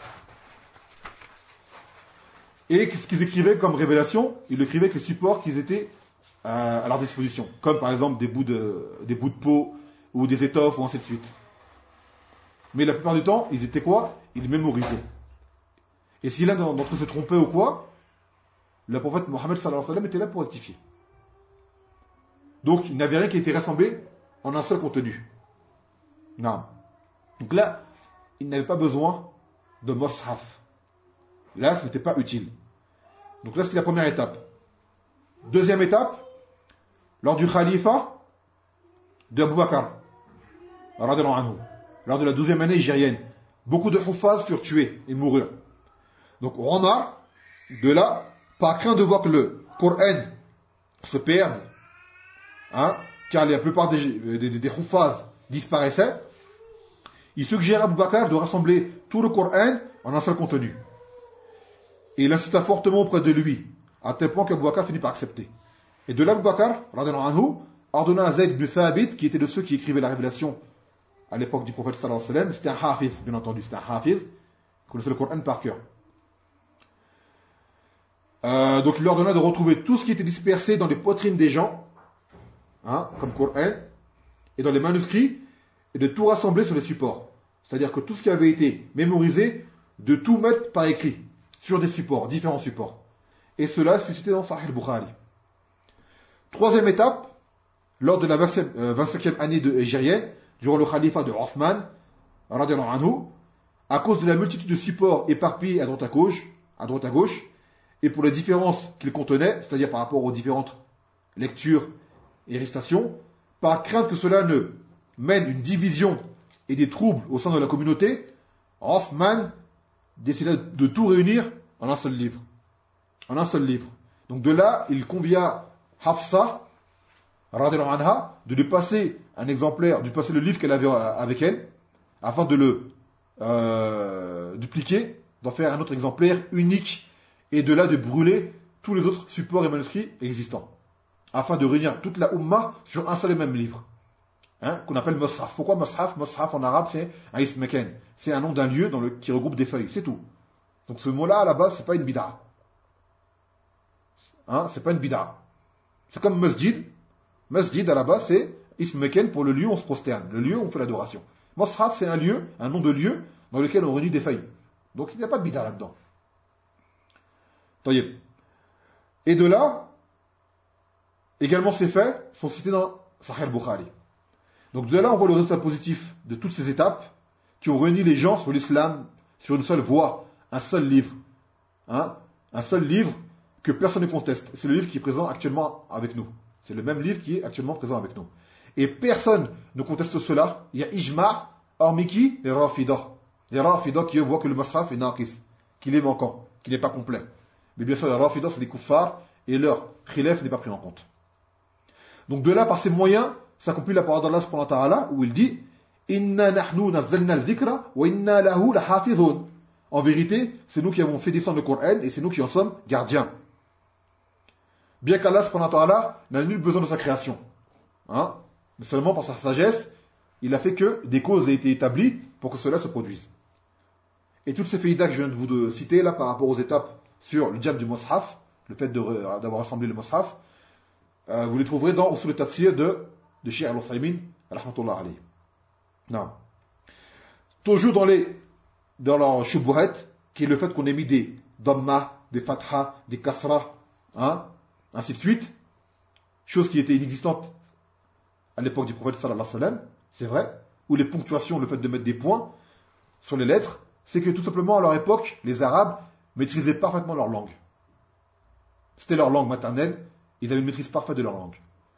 Et ce qu'ils écrivaient comme révélation, ils l'écrivaient avec les supports qu'ils étaient à leur disposition. Comme par exemple des bouts de peau, ou des étoffes, ou ainsi de suite. Mais la plupart du temps, ils étaient quoi? Ils mémorisaient. Et si l'un d'entre eux se trompait ou quoi, le prophète Mohammed sallallahu alayhi wa sallam était là pour rectifier. Donc il n'avait rien qui était rassemblé en un seul contenu. Non. Donc là, il n'avait pas besoin de Mus'haf. Là, ce n'était pas utile. Donc là, c'est la première étape. Deuxième étape, lors du khalifa de Abu Bakr, radiyallahu anhu, lors de la 12e année hijrienne, beaucoup de hufaz furent tués et moururent. Donc Omar, de là, par crainte de voir que le Coran se perde, car la plupart des hufaz disparaissaient, il suggère à Abu Bakr de rassembler tout le Coran en un seul contenu. Et il insista fortement auprès de lui, à tel point qu'Abu Bakr finit par accepter. Et de là, Abu Bakr, radiyallahu anhu, ordonna à Zayd ibn Thabit, qui était de ceux qui écrivaient la révélation à l'époque du prophète sallallahu alayhi wa sallam, c'était un hafiz, bien entendu, c'était un hafiz, qui connaissait le Coran par cœur. Donc il leur ordonna de retrouver tout ce qui était dispersé dans les poitrines des gens, comme Coran, et dans les manuscrits, et de tout rassembler sur les supports. C'est-à-dire que tout ce qui avait été mémorisé, de tout mettre par écrit, sur des supports, différents supports. Et cela suscitait dans Sahih al-Bukhari. Troisième étape, lors de la 25e année de hijrienne, durant le khalifa de Othman, radiyallahu anhu, à cause de la multitude de supports éparpillés à droite à gauche, et pour les différences qu'il contenait, c'est-à-dire par rapport aux différentes lectures et récitations, par crainte que cela ne mène une division et des troubles au sein de la communauté, Othman décida de tout réunir en un seul livre. En un seul livre. Donc de là, il convia Hafsa, radiallahu anha, de lui passer un exemplaire, de lui passer le livre qu'elle avait avec elle, afin de le dupliquer, d'en faire un autre exemplaire unique, et de là de brûler tous les autres supports et manuscrits existants, afin de réunir toute la Ummah sur un seul et même livre, hein, qu'on appelle Mus'haf. Pourquoi Mus'haf? Mus'haf en arabe c'est un ism makan, c'est un nom d'un lieu qui regroupe des feuilles, c'est tout. Donc ce mot-là à la base c'est pas une bid'a, hein, c'est pas une bid'a. C'est comme masjid. Masjid à la base c'est ism makan pour le lieu où on se prosterne, le lieu où on fait l'adoration. Mus'haf c'est un lieu, un nom de lieu dans lequel on réunit des feuilles. Donc il n'y a pas de bid'a là-dedans. Et de là, également ces faits sont cités dans Sahih al-Bukhari. Donc de là, on voit le résultat positif de toutes ces étapes qui ont réuni les gens sur l'islam, sur une seule voie, un seul livre. Hein, un seul livre que personne ne conteste. C'est le livre qui est présent actuellement avec nous. C'est le même livre qui est actuellement présent avec nous. Et personne ne conteste cela. Il y a ijma', hormis qui? Les Rafidah. Les Rafidah qui voient que le Mus'haf est naqis, qu'il est manquant, qu'il n'est pas complet. Mais bien sûr, les Rafidah, c'est des kuffars, et leur khilaf n'est pas pris en compte. Donc de là, par ces moyens, s'accomplit la parole d'Allah subhanahu wa ta'ala, où il dit « Inna nahnu nazzalna al-dhikra, wa inna lahu lahafidhun » En vérité, c'est nous qui avons fait descendre le Coran, et c'est nous qui en sommes gardiens. Bien qu'Allah subhanahu wa ta'ala n'a nul besoin de sa création. Hein, mais seulement par sa sagesse, il a fait que des causes aient été établies pour que cela se produise. Et toutes ces faïdas que je viens de vous citer, là, par rapport aux étapes sur le djab du Mus'haf, le fait d'avoir rassemblé le Mus'haf, vous les trouverez dans Usul al-Tafsir de Cheikh al-Uthaymin, rahmatullah alayhi. Non. Toujours dans leur shubuhat, qui est le fait qu'on ait mis des dhamma, des fatha, des kasra, hein, ainsi de suite, chose qui était inexistante à l'époque du prophète sallallahu alayhi wa sallam, c'est vrai, ou les ponctuations, le fait de mettre des points sur les lettres, c'est que tout simplement à leur époque, les Arabes maîtrisaient parfaitement leur langue. C'était leur langue maternelle, ils avaient une maîtrise parfaite de leur langue.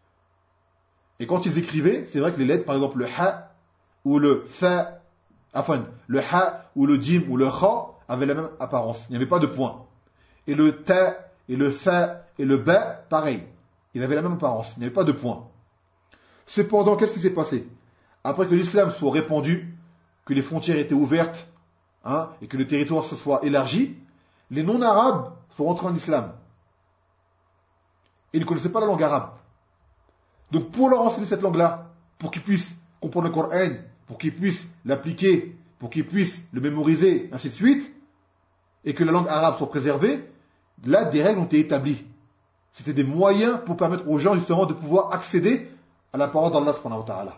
Et quand ils écrivaient, c'est vrai que les lettres, par exemple le ha ou le fa, le ha ou le jim ou le kha avaient la même apparence. Il n'y avait pas de point. Et le ta et le fa et le ba, pareil. Ils avaient la même apparence. Il n'y avait pas de point. Cependant, qu'est-ce qui s'est passé? Après que l'islam soit répandu, que les frontières étaient ouvertes, hein, et que le territoire se soit élargi, les non-arabes sont rentrés en islam. Ils ne connaissaient pas la langue arabe. Donc pour leur enseigner cette langue-là, pour qu'ils puissent comprendre le Coran, pour qu'ils puissent l'appliquer, pour qu'ils puissent le mémoriser, ainsi de suite, et que la langue arabe soit préservée, là des règles ont été établies. C'était des moyens pour permettre aux gens justement de pouvoir accéder à la parole d'Allah subhanahu wa ta'ala.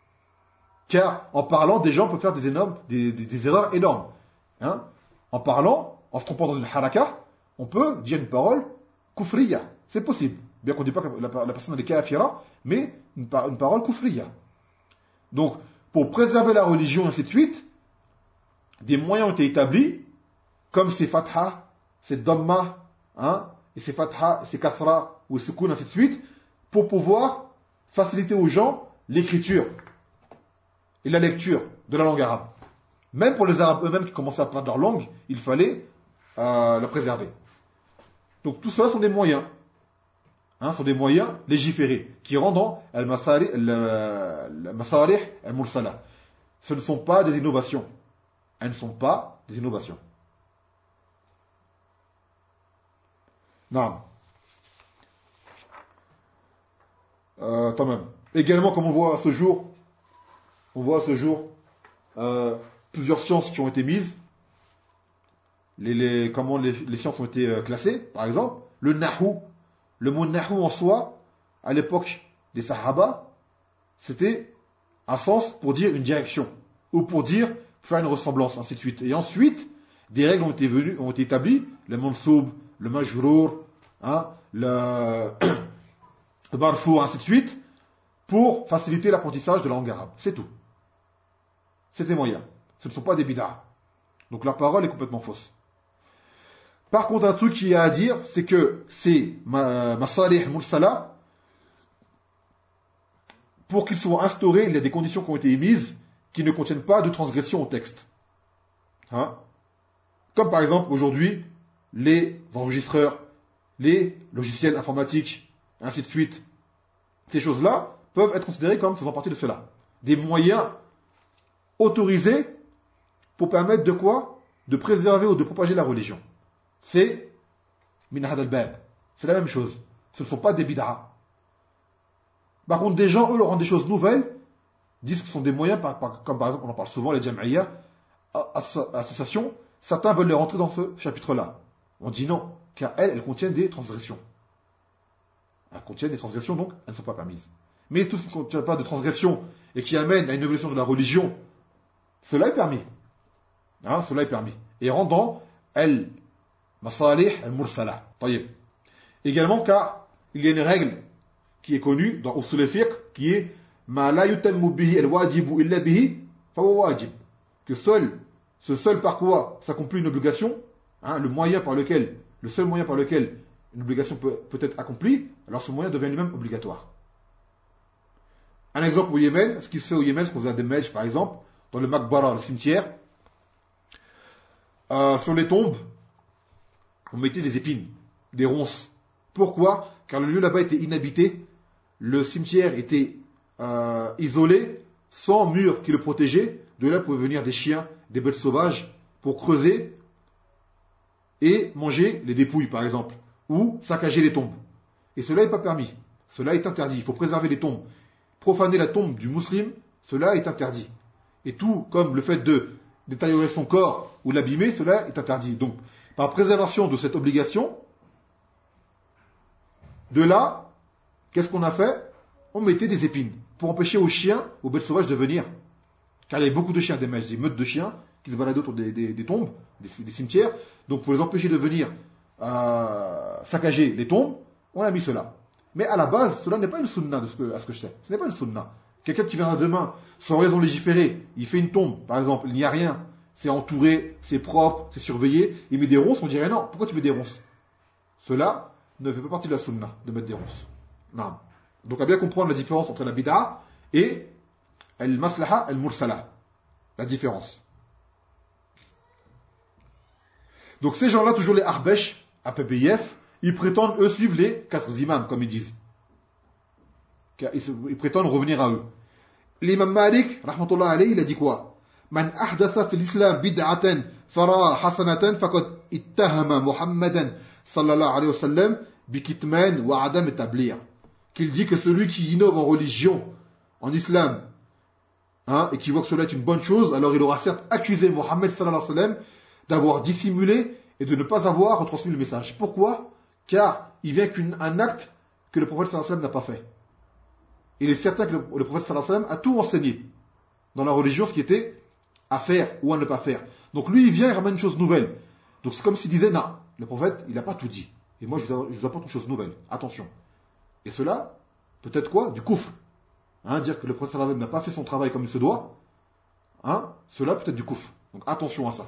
Car en parlant, des gens peuvent faire des erreurs énormes. Hein, en parlant, en se trompant dans une haraka, on peut dire une parole kufriya. C'est possible. Bien qu'on ne dise pas que la personne est kafira, mais une parole kufriya. Donc, pour préserver la religion et ainsi de suite, des moyens ont été établis, comme ces fatha, ces dhamma, hein, et ces fatha, ces kasra, ou ces sukun, ainsi de suite, pour pouvoir faciliter aux gens l'écriture et la lecture de la langue arabe. Même pour les Arabes eux-mêmes qui commençaient à apprendre leur langue, il fallait la préserver. Donc tout cela sont des moyens. Hein, sont des moyens légiférés qui rendent dans al-masalih al-mursala. Ce ne sont pas des innovations. Elles ne sont pas des innovations. Non. Quand même. Également, comme on voit à ce jour, plusieurs sciences qui ont été mises. Comment les sciences ont été classées, par exemple, le nahu. Le mot nahu en soi, à l'époque des Sahaba, c'était un sens pour dire une direction, ou pour dire faire une ressemblance, ainsi de suite. Et ensuite, des règles ont été établies, le mansoub, le majrour, hein, le marfou, ainsi de suite, pour faciliter l'apprentissage de la langue arabe. C'est tout. C'est des moyens. Ce ne sont pas des bid'ah. Donc leur parole est complètement fausse. Par contre, un truc qu'il y a à dire, c'est que c'est masalih mursala, pour qu'ils soient instaurés, il y a des conditions qui ont été émises qui ne contiennent pas de transgression au texte. Hein? Comme par exemple, aujourd'hui, les enregistreurs, les logiciels informatiques, ainsi de suite. Ces choses-là peuvent être considérées comme faisant partie de cela. Des moyens autorisés pour permettre de quoi? De préserver ou de propager la religion. C'est min hadal bab. C'est la même chose. Ce ne sont pas des bid'a. Par contre, des gens, eux, leur rendent des choses nouvelles, disent que ce sont des moyens, comme par exemple, on en parle souvent, les jam'iyya, associations, certains veulent les rentrer dans ce chapitre-là. On dit non, car elles contiennent des transgressions. Elles contiennent des transgressions, donc elles ne sont pas permises. Mais tout ce qui ne contient pas de transgression et qui amène à une évolution de la religion, cela est permis. Hein, cela est permis. Et rentre dans al-masalih al-mursala. Également, car il y a une règle qui est connue dans Usul al-Fiqh, qui est ma la yutammu bihi al-wajibu illa bihi fa huwa wajib. Que ce seul par quoi s'accomplit une obligation, hein, le seul moyen par lequel une obligation peut être accomplie, alors ce moyen devient lui-même obligatoire. Un exemple au Yémen, ce qui se fait au Yémen, ce qu'on faisait à Demej par exemple, dans le Makbara, le cimetière, sur les tombes, on mettait des épines, des ronces. Pourquoi? Car le lieu là-bas était inhabité, le cimetière était isolé, sans mur qui le protégeait. De là pouvaient venir des chiens, des bêtes sauvages, pour creuser et manger les dépouilles par exemple, ou saccager les tombes. Et cela n'est pas permis, cela est interdit, il faut préserver les tombes. Profaner la tombe du musulman, cela est interdit. Et tout comme le fait de détériorer son corps ou l'abîmer, cela est interdit. Donc, par préservation de cette obligation, de là, qu'est-ce qu'on a fait? On mettait des épines pour empêcher aux chiens, aux bêtes sauvages de venir. Car il y avait beaucoup de chiens, des meutes de chiens qui se baladaient autour des tombes, des cimetières. Donc, pour les empêcher de venir saccager les tombes, on a mis cela. Mais à la base, cela n'est pas une sunna à ce que je sais. Ce n'est pas une sunna. Quelqu'un qui viendra demain, sans raison légiférée, il fait une tombe, par exemple, il n'y a rien, c'est entouré, c'est propre, c'est surveillé, il met des ronces, on dirait non, pourquoi tu mets des ronces? Cela ne fait pas partie de la sunna, de mettre des ronces. Non. Donc à bien comprendre la différence entre la bid'a et al-maslaha al-mursala. La différence. Donc ces gens-là, toujours les Arbesh, à PBIF, ils prétendent, eux, suivre les 4 imams, comme ils disent. Ils prétendent revenir à eux. L'imam Malik, rahmatullah alayhi, il a dit quoi? Man ahdatha fil islam bid'atan fara hasanatan faqad ittahama Muhammadan sallallahu alayhi wa sallam bikitman wa adam établir. Qu'il dit que celui qui innove en religion, en islam, hein, et qui voit que cela est une bonne chose, alors il aura certes accusé Mohammed sallallahu alayhi wa sallam d'avoir dissimulé et de ne pas avoir retransmis le message. Pourquoi? Car il vient qu'un acte que le prophète sallallahu alayhi wa sallam n'a pas fait. Il est certain que le prophète sallallahu alayhi wa sallam a tout enseigné dans la religion, ce qui était à faire ou à ne pas faire. Donc lui, il vient et ramène une chose nouvelle. Donc c'est comme s'il disait, non, le prophète, il n'a pas tout dit. Et moi, je vous apporte une chose nouvelle. Attention. Et cela, peut-être quoi? Du kufr. Hein, dire que le prophète sallallahu alayhi wa sallam n'a pas fait son travail comme il se doit. Hein, cela peut être du kufr. Donc attention à ça.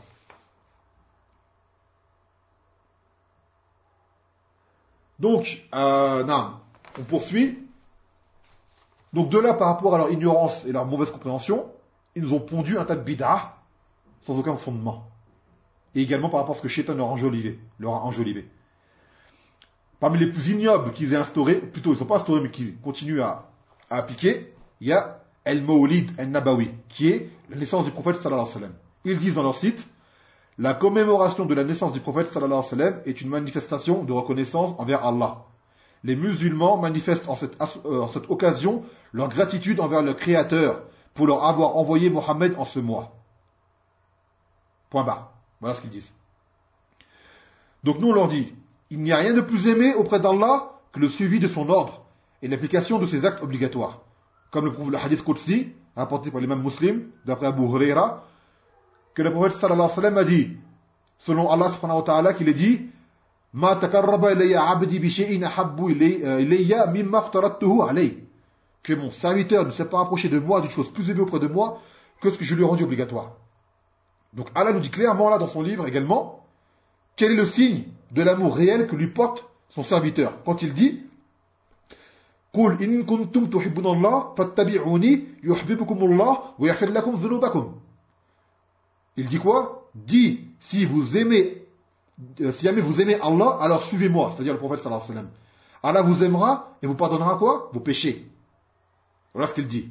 Donc, non, on poursuit. Donc de là, par rapport à leur ignorance et leur mauvaise compréhension, ils nous ont pondu un tas de bid'ah sans aucun fondement. Et également par rapport à ce que Shaitan leur a enjolivé. Parmi les plus ignobles qu'ils aient instaurés, plutôt ils ne sont pas instaurés mais qu'ils continuent à appliquer, il y a Al-Mawlid Al-Nabawi, qui est la naissance du prophète sallallahu alayhi wa sallam. Ils disent dans leur site, la commémoration de la naissance du prophète sallallahu alayhi wa sallam est une manifestation de reconnaissance envers Allah. Les musulmans manifestent en cette occasion leur gratitude envers le Créateur pour leur avoir envoyé Mohammed en ce mois. Point barre. Voilà ce qu'ils disent. Donc nous on leur dit, il n'y a rien de plus aimé auprès d'Allah que le suivi de son ordre et l'application de ses actes obligatoires. Comme le prouve le hadith Qudsi, rapporté par l'imam muslim, d'après Abu Huraira, que le prophète sallallahu alayhi wa sallam a dit, selon Allah subhanahu wa ta'ala, qu'il est dit, Ma takarraba ilayya abdi bi shay'in ahabbu ilayya mimma aftaradtuhu alayhi. Que mon serviteur ne s'est pas approché de moi d'une chose plus élevée auprès de moi que ce que je lui ai rendu obligatoire. Donc Allah nous dit clairement là dans son livre également quel est le signe de l'amour réel que lui porte son serviteur quand il dit قُلْ إِن كُنْتُمْ تُحِبُّونَ اللَّهَ فَاتَّبِعُونِي يُحْبِبْكُمُ اللَّهُ وَيَغْفِرْ لَكُمْ ذُنُوبَكُمْ. Il dit quoi? Dis, si jamais vous aimez Allah, alors suivez-moi, c'est-à-dire le prophète sallallahu alayhi wa sallam. Allah vous aimera et vous pardonnera quoi? Vos péchés. Voilà ce qu'il dit.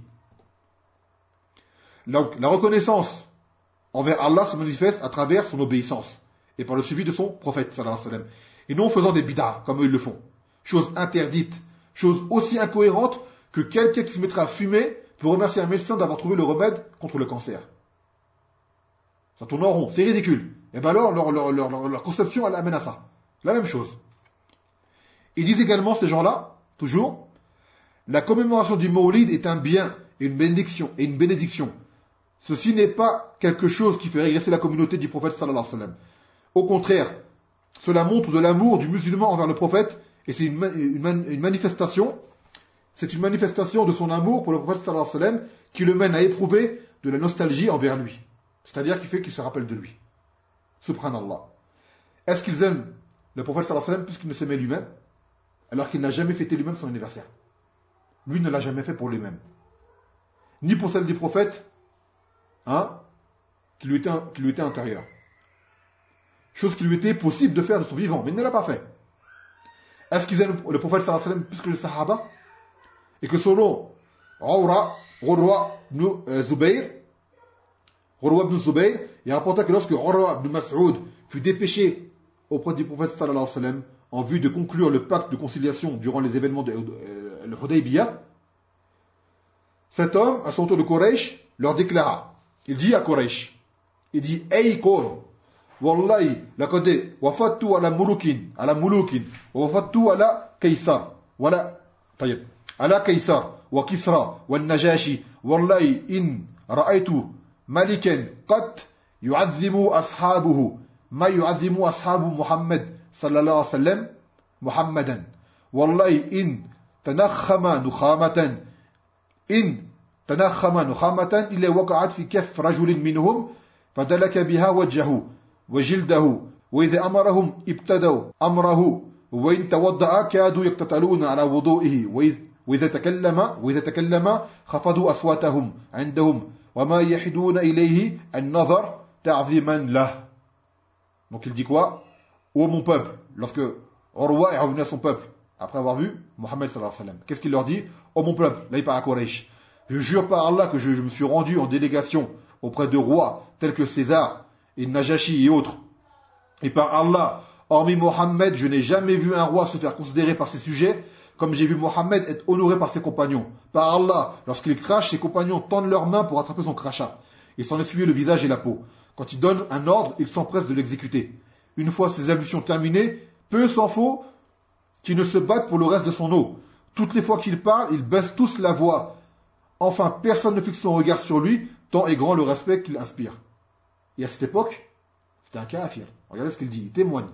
Donc, la reconnaissance envers Allah se manifeste à travers son obéissance et par le suivi de son prophète sallallahu alayhi wa sallam. Et non en faisant des bid'ah, comme eux ils le font. Chose interdite, chose aussi incohérente que quelqu'un qui se mettrait à fumer pour remercier un médecin d'avoir trouvé le remède contre le cancer. Ça tourne en rond, c'est ridicule. Et bien alors, leur conception, elle amène à ça. La même chose. Ils disent également, ces gens-là, toujours, la commémoration du Mawlid est un bien et une bénédiction. Ceci n'est pas quelque chose qui fait régresser la communauté du prophète sallallahu alayhi wa sallam. Au contraire, cela montre de l'amour du musulman envers le prophète et c'est une manifestation, c'est une manifestation de son amour pour le prophète sallallahu alayhi wa sallam qui le mène à éprouver de la nostalgie envers lui. C'est-à-dire qui fait qu'il se rappelle de lui. Subhanallah. Est-ce qu'ils aiment le prophète sallallahu alayhi wa sallam puisqu'il ne s'aimait lui-même alors qu'il n'a jamais fêté lui-même son anniversaire? Lui ne l'a jamais fait pour lui-même. Ni pour celle des prophètes qui lui était intérieure. Chose qui lui était possible de faire de son vivant, mais il ne l'a pas fait. Est-ce qu'ils aiment le prophète sallallahu alayhi wa sallam plus que les sahaba? Et que selon Urwa ibn Zubayr, il rapporta que lorsque Urwa ibn Mas'ud fut dépêché auprès du prophète sallallahu alayhi wa sallam en vue de conclure le pacte de conciliation durant les événements de l'Hudaybiyah, cet homme, à son tour de Quraysh, leur déclara, il dit à Quraysh, il dit, Hey Qawm, Wallahi, laqad wafattu ala mulukin, wa wafattu ala Kaysar, ala Kaysar, wa Kisra, wa Najashi, Wallahi, in ra'aytu malikan qat yu'azzimu ashabuhu, ma yu'azzimu ashabu Muhammad, sallallahu alayhi wa sallam, Muhammadan. Wallahi, in tanakhama nukhamatan, إلا وقعت في كف رجل منهم فدلك بها وجهه وجلده وإذا أمرهم ابتدوا أمره وإن توضأ كادوا يقتتلون على وضوئه وإذا تكلم خفضوا أصواتهم عندهم وما يحدون إليه النظر تعظيما له. Donc il dit quoi? Ô mon peuple, lorsque Urwa est revenu à son peuple après avoir vu Mohammed sallallahu alayhi wa sallam, qu'est-ce qu'il leur dit? Ô mon peuple, là il parle à Quraysh, je jure par Allah que je me suis rendu en délégation auprès de rois tels que César et Najashi et autres. Et par Allah, hormis Mohammed, je n'ai jamais vu un roi se faire considérer par ses sujets comme j'ai vu Mohammed être honoré par ses compagnons. Par Allah, lorsqu'il crache, ses compagnons tendent leurs mains pour attraper son crachat et s'en essuyer le visage et la peau. Quand il donne un ordre, il s'empresse de l'exécuter. Une fois ces ablutions terminées, peu s'en faut qu'ils ne se battent pour le reste de son eau. Toutes les fois qu'il parle, ils baissent tous la voix. Enfin, personne ne fixe son regard sur lui, tant est grand le respect qu'il inspire. Et à cette époque, c'était un kafir. Regardez ce qu'il dit, il témoigne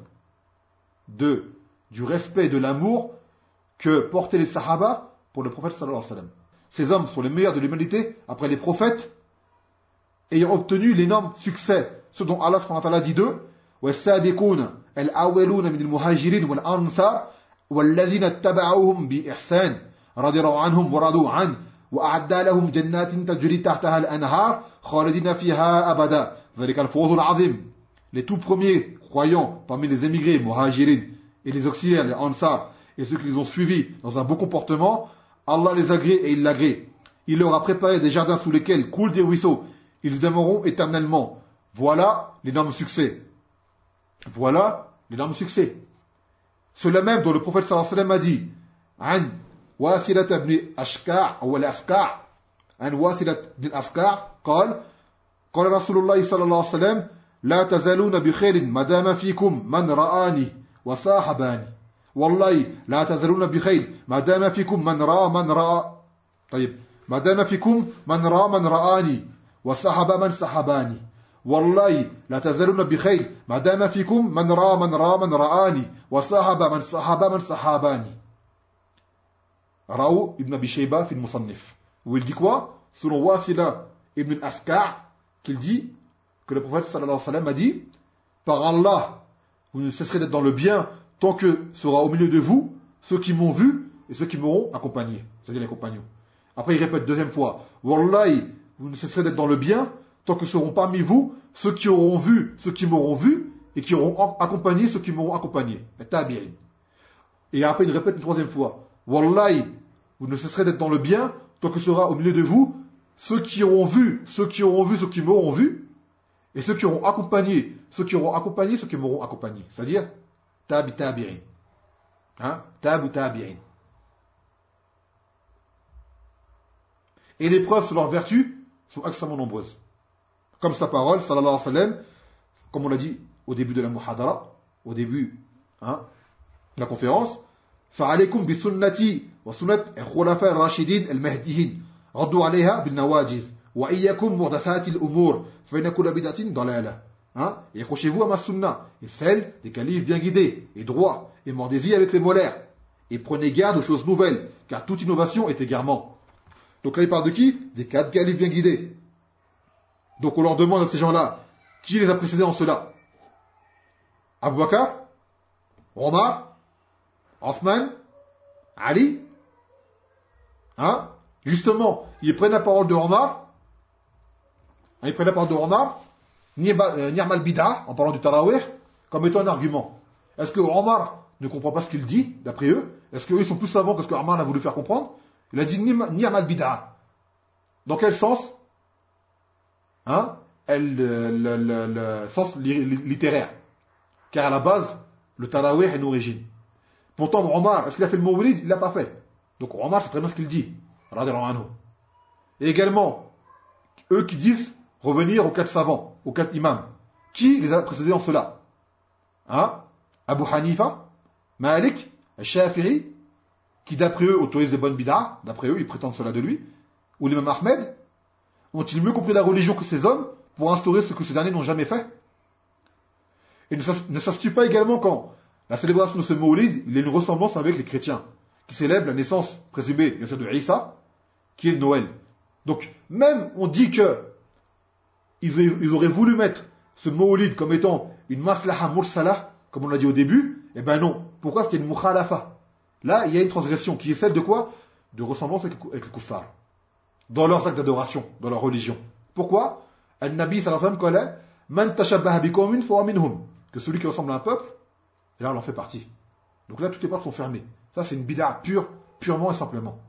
du respect et de l'amour que portaient les sahaba pour le prophète sallallahu alayhi wa sallam. Ces hommes sont les meilleurs de l'humanité après les prophètes, ayant obtenu l'énorme succès, ce dont Allah subhanahu wa ta'ala dit d'eux, وَالسَّابِقُونَ الْأَوَّلُونَ مِنَ الْمُهَاجِرِينَ وَالْأَنصَارِ وَالَّذِينَ اتَّبَعُوهُم بِإِحْسَانٍ رَضِيَ اللَّهُ عَنْهُمْ وَرَضُوا عَنْهُ وأعد لهم جنات تجري تحتها الأنهار خالدين فيها أبدا ذلك الفوز العظيم. Les tout premiers croyants parmi les émigrés, muhajirin, et les auxiliaires, les ansar, et ceux qui les ont suivis dans un beau comportement, Allah les agrée et il l'agrée. Il leur a préparé des jardins sous lesquels coulent des ruisseaux. Ils demeureront éternellement. Voilà l'énorme succès. Voilà l'énorme succès. Cela même dont le prophète sallallahu alayhi wa sallam a dit, An واثلة بن أشكاع أو الأفكاع عن واثلة بن الأفكاع قال رسول الله صلى الله عليه وسلم لا تزالون بخير ما دام فيكم من رآني وصاحباني والله لا تزالون بخير ما دام فيكم من رأى ما دام فيكم من رآني وصاحب من صحباني والله لا تزالون بخير ما دام فيكم من رآني وصاحب من صحباني. Raou ibn Abi Shayba fi al-Musannif. Où il dit quoi? Selon Wasila ibn al-Asqa', qu'il dit que le prophète sallallahu alayhi wa sallam a dit, par Allah, vous ne cesserez d'être dans le bien tant que sera au milieu de vous ceux qui m'ont vu et ceux qui m'auront accompagné, c'est-à-dire les compagnons. Après, il répète deuxième fois, Wallahi, vous ne cesserez d'être dans le bien tant que seront parmi vous ceux qui auront vu ceux qui m'auront vu et qui auront accompagné ceux qui m'auront accompagné. Et après, il répète une troisième fois, Wallahi, vous ne cesserez d'être dans le bien tant que sera au milieu de vous ceux qui auront vu ceux qui m'auront vu et ceux qui auront accompagné ceux qui m'auront accompagné. C'est-à-dire, tabi'in. Hein? Tabi'in. Et les preuves sur leur vertu sont extrêmement nombreuses. Comme sa parole, sallallahu alayhi wa sallam, comme on l'a dit au début de la muhadara, au début de la conférence, فَعَلَيْكُمْ بِسُنَّتِي وَسُنَّةِ الْخُلَفَاءِ الرَّاشِدِينَ الْمَهْدِيِّينَ عَضُّوا عَلَيْهَا بِالنَّوَاجِذِ وَإِيَّكُمْ مُحْدَثَاتِ الْأُمُورِ فَإِنَّ كُلَّ بِدْعَةٍ ضَلَالَةٌ. Et accrochez-vous à ma sunna, et celle des califes bien guidés et droits, et mordez-y avec les molaires, et prenez garde aux choses nouvelles, car toute innovation est égarement. Donc là, il parle de qui? Des 4 califes bien guidés. Donc on leur demande à ces gens-là, qui les a précédés en cela? Abu Bakr, Omar, Othman, Ali. Justement, ils prennent la parole de Omar. Ni'mal bid'ah, en parlant du tarawih, comme étant un argument. Est-ce que Omar ne comprend pas ce qu'il dit, d'après eux? Est-ce qu'eux, ils sont plus savants que ce que Omar a voulu faire comprendre? Il a dit Ni'mal bid'ah. Dans quel sens? Le sens littéraire. Car à la base, le tarawih est une origine. Pourtant, Omar, est-ce qu'il a fait le mawlid? Il ne l'a pas fait. Donc Omar, c'est très bien ce qu'il dit. Et également, eux qui disent revenir aux 4 savants, aux 4 imams. Qui les a précédés en cela? Abu Hanifa, Malik, Shafi'i, qui d'après eux autorisent les bonnes bid'ah, d'après eux, ils prétendent cela de lui, ou l'imam Ahmed, ont-ils mieux compris la religion que ces hommes pour instaurer ce que ces derniers n'ont jamais fait? Et ne savent-ils pas également quand la célébration de ce Mawlid, il y a une ressemblance avec les chrétiens, qui célèbrent la naissance présumée, bien sûr, de Isa, qui est le Noël. Donc, même on dit que ils auraient voulu mettre ce Mawlid comme étant une maslaha mursala, comme on l'a dit au début, eh ben non. Pourquoi? Parce qu'il y a une mukhalafa. Là, il y a une transgression qui est celle de quoi? De ressemblance avec les kuffar. Dans leurs actes d'adoration, dans leur religion. Pourquoi? Al-Nabi sallallahu alayhi wa sallam, man tashabbaha biqawmin fahuwa minhum. Que celui qui ressemble à un peuple, et là, on en fait partie. Donc là, toutes les portes sont fermées. Ça, c'est une bid'a purement et simplement.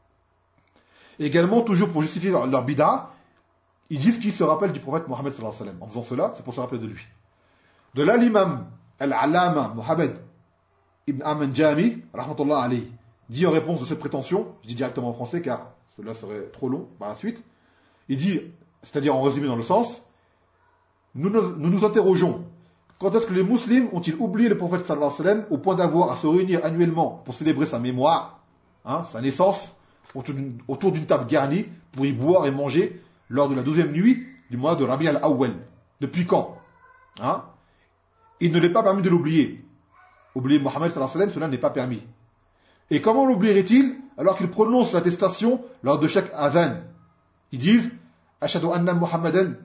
Et également, toujours pour justifier leur bid'a, ils disent qu'ils se rappellent du prophète Mohammed sallallahu alayhi wa sallam. En faisant cela, c'est pour se rappeler de lui. De là, l'imam Al-Allama Mohammed ibn Aman Jami, rahmatullah alayhi, dit en réponse de cette prétention, je dis directement en français car cela serait trop long par la suite, il dit, c'est-à-dire en résumé dans le sens, nous nous interrogeons, quand est-ce que les musulmans ont-ils oublié le prophète sallallahu alayhi wa sallam au point d'avoir à se réunir annuellement pour célébrer sa mémoire, sa naissance, autour d'une table garnie pour y boire et manger lors de la 12e nuit du mois de Rabi al-Awwal. Depuis quand? Il ne l'est pas permis de l'oublier. Oublier Mohammed sallallahu alayhi wa sallam, cela n'est pas permis. Et comment l'oublierait-il alors qu'il prononce l'attestation lors de chaque adhan? Ils disent Ashhadu anna Muhammadan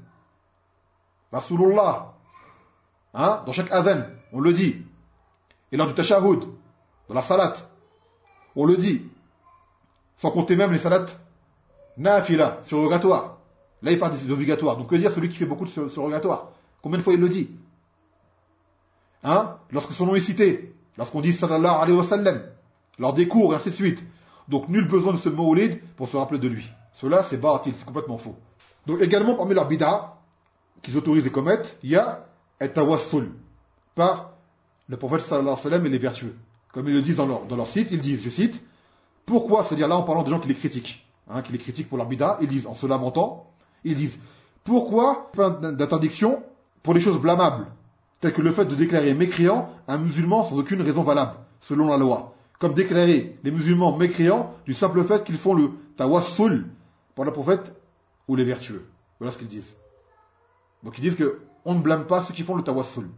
Rasulullah. Dans chaque adhan, on le dit. Et lors du tashahhud, dans la salat, on le dit. Sans compter même les salats nafila, surrogatoires. Là, il parle des obligatoires. Donc, que dire celui qui fait beaucoup de surrogatoires? Combien de fois il le dit? Lorsque son nom est cité, lorsqu'on dit sallallahu alayhi wa sallam, lors des cours, et ainsi de suite. Donc, nul besoin de ce mawlid pour se rappeler de lui. Cela, c'est baatil, c'est complètement faux. Donc, également, parmi leurs bid'a, qu'ils autorisent et commettent, il y a tawassul, par le prophète sallallahu alayhi wa sallam et les vertueux. Comme ils le disent dans leur site, ils disent, je cite, pourquoi, c'est-à-dire là, en parlant des gens qui les critiquent, pour leur bid'a, ils disent, en se lamentant, ils disent, pourquoi d'interdiction pour les choses blâmables, telles que le fait de déclarer mécréant un musulman sans aucune raison valable, selon la loi, comme déclarer les musulmans mécréants du simple fait qu'ils font le tawassul par le prophète ou les vertueux. Voilà ce qu'ils disent. Donc ils disent que on ne blâme pas ceux qui font le tawassul.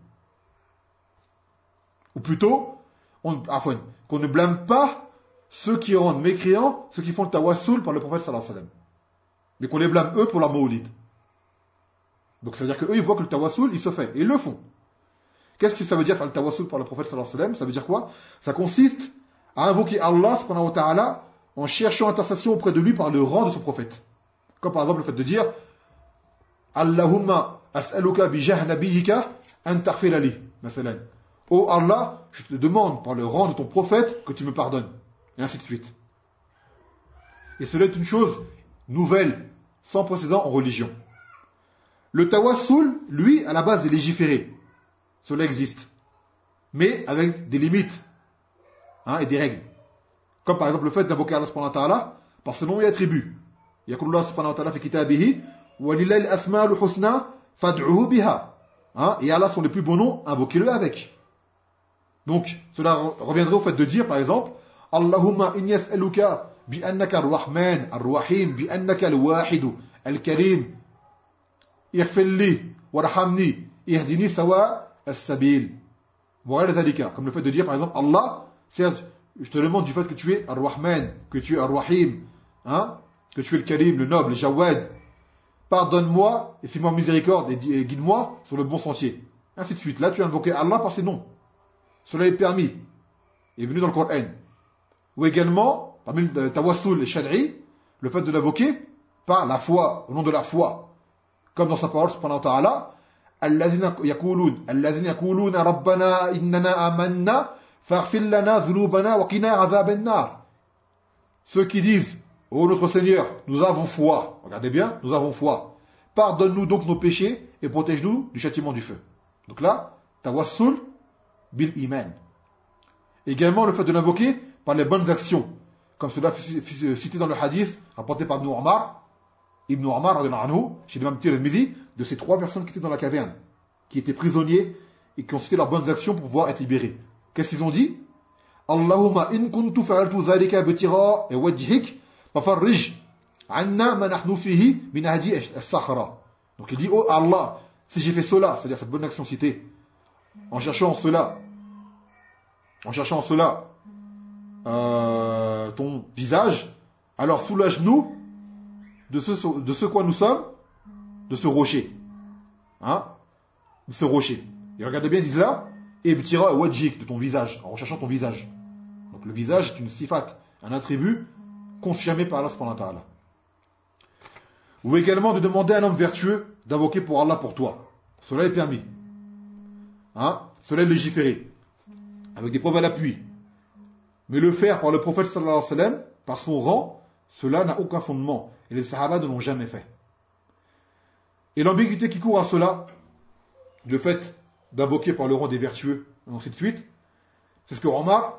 Ou plutôt, qu'on ne blâme pas ceux qui rendent mécréants, ceux qui font le tawassul par le prophète sallallahu alayhi wa sallam. Mais qu'on les blâme eux pour leur mawlid. Donc ça veut dire qu'eux ils voient que le tawassul il se fait, et ils le font. Qu'est-ce que ça veut dire faire le tawassul par le prophète sallallahu alayhi wa sallam? Ça veut dire quoi? Ça consiste à invoquer Allah subhanahu wa ta'ala en cherchant intercession auprès de lui par le rang de son prophète. Comme par exemple le fait de dire Allahumma as'aluka bijah nabiyyika an taghfira li. Oh Allah, je te demande par le rang de ton prophète que tu me pardonnes. Et ainsi de suite. Et cela est une chose nouvelle, sans précédent en religion. Le tawassul, lui, à la base, est légiféré. Cela existe. Mais avec des limites et des règles. Comme par exemple le fait d'invoquer Allah subhanahu wa ta'ala par ses noms et attributs. Yaqulullah subhanahu wa ta'ala fi kitabihi wa lillahi al-asma'ul husna fad'uhu biha. Et Allah sont les plus beaux noms, invoquez-le avec. Donc, cela reviendrait au fait de dire, par exemple, Allahumma inni as'aluka bi annaka ar-Rahman, ar-Rahim, bi annaka al-Wahid, al-Karim, ighfir li, warhamni, ihdini sawa as-sabil. Comme le fait de dire, par exemple, Allah, certes, je te demande du fait que tu es ar-Rahman, que tu es ar-Rahim, que tu es le Karim, le noble, le Jawad. Pardonne-moi et fais-moi miséricorde et guide-moi sur le bon sentier. Ainsi de suite. Là, tu as invoqué Allah par ses noms. Cela est permis. Il est venu dans le Coran. Ou également, parmi le tawassul et shad'i, le fait de l'invoquer par la foi, au nom de la foi. Comme dans sa parole, subhanahu wa ta'ala, الذين يقولون ربنا إننا آمنا فاغفر لنا ذنوبنا وقنا عذاب النار. Ceux qui disent, ô notre Seigneur, nous avons foi. Regardez bien, nous avons foi. Pardonne-nous donc nos péchés et protège-nous du châtiment du feu. Donc là, tawassul bil iman. Également le fait de l'invoquer par les bonnes actions, comme cela cité dans le hadith rapporté par Ibn Umar chez l'imam Tirmidhi, de ces 3 personnes qui étaient dans la caverne, qui étaient prisonniers et qui ont cité leurs bonnes actions pour pouvoir être libérés. Qu'est-ce qu'ils ont dit? Allahumma in kuntu fa'altu dhalika bitira wajhik fafarrij anna ma nahnu fihi min hadi as-sakhra. Donc il dit, oh Allah, si j'ai fait cela, c'est-à-dire cette bonne action citée, en cherchant en cela ton visage, alors soulage-nous de ce quoi nous sommes, de ce rocher. De ce rocher. Et regardez bien, ils disent là, ibtira wajhik, de ton visage, en recherchant ton visage. Donc le visage est une sifat, un attribut confirmé par Allah subhanahu wa ta'ala. Ou également de demander à un homme vertueux d'invoquer pour Allah pour toi. Cela est permis. Cela est légiféré. Avec des preuves à l'appui. Mais le faire par le prophète sallallahu alayhi wa sallam, par son rang, cela n'a aucun fondement. Et les sahaba ne l'ont jamais fait. Et l'ambiguïté qui court à cela, le fait d'invoquer par le rang des vertueux, et ainsi de suite, c'est ce que Omar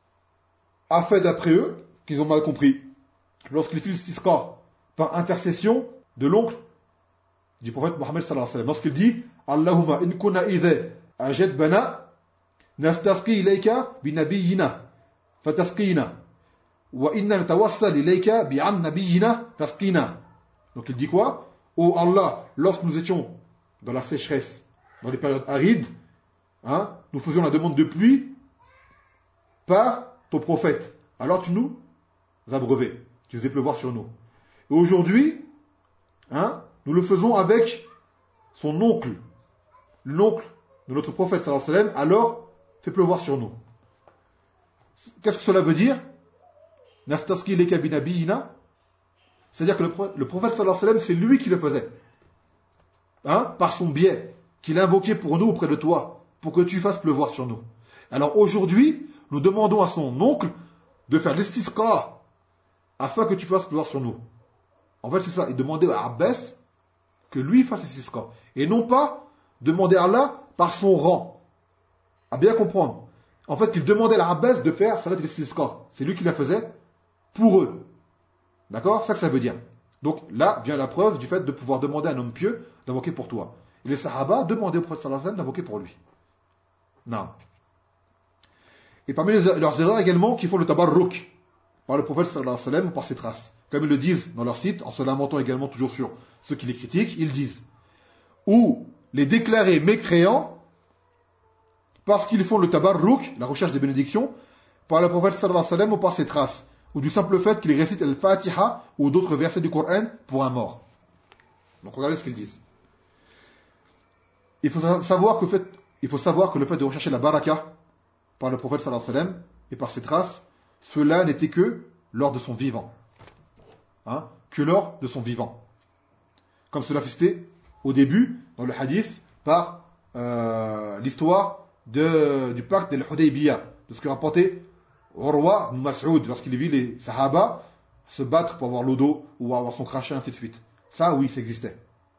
a fait d'après eux, qu'ils ont mal compris. Lorsqu'il fit l'istisqa par intercession de l'oncle du prophète Mohammed sallallahu alayhi wa sallam, lorsqu'il dit Allahumma in kunna idha ajad bana nastasqi ilayka bi nabiyyina fatasqina wa inna natawassal ilayka bi am nabiyyina tasqina. Donc il dit quoi? Oh Allah, lorsque nous étions dans la sécheresse, dans les périodes arides, nous faisions la demande de pluie par ton prophète. Alors tu nous abreuvais, tu faisais pleuvoir sur nous. Et aujourd'hui, nous le faisons avec son oncle, l'oncle de notre prophète sallallahu alayhi wa sallam, alors fait pleuvoir sur nous. Qu'est-ce que cela veut dire? Nastaski leka binabiyina. C'est-à-dire que le prophète sallallahu alayhi wa sallam, c'est lui qui le faisait. Par son biais, qu'il invoquait pour nous auprès de toi, pour que tu fasses pleuvoir sur nous. Alors aujourd'hui, nous demandons à son oncle de faire l'istisqa, afin que tu fasses pleuvoir sur nous. En fait, c'est ça. Il demandait à Abbas que lui fasse l'istisqa. Et non pas demander à Allah par son rang. À bien comprendre. En fait, qu'il demandait à Abbas de faire salat l'istisqa. C'est lui qui la faisait pour eux. D'accord? C'est ça que ça veut dire. Donc là vient la preuve du fait de pouvoir demander à un homme pieux d'invoquer pour toi. Et les sahaba demandaient au prophète sallallahu alayhi wa sallam d'invoquer pour lui. Non. Et parmi leurs erreurs également, qui font le tabarruk par le prophète sallallahu alayhi wa sallam ou par ses traces. Comme ils le disent dans leur site, en se lamentant également toujours sur ceux qui les critiquent, ils disent ou les déclarer mécréants parce qu'ils font le tabarruk, la recherche des bénédictions, par le prophète sallallahu alayhi wa sallam ou par ses traces, ou du simple fait qu'ils récitent al-Fatiha ou d'autres versets du Coran pour un mort. Donc regardez ce qu'ils disent. Il faut savoir que il faut savoir que le fait de rechercher la baraka par le prophète sallallahu alayhi wa sallam et par ses traces, cela n'était que lors de son vivant. Hein, que lors de son vivant. Comme cela fut cité au début, dans le hadith, par l'histoire du pacte de l'Hudaybiyah, de ce que rapportait Urwa ibn Mas'ud lorsqu'il vit les Sahaba se battre pour avoir l'eau d'eau ou avoir son crachat, ainsi de suite. Ça, oui, ça existait.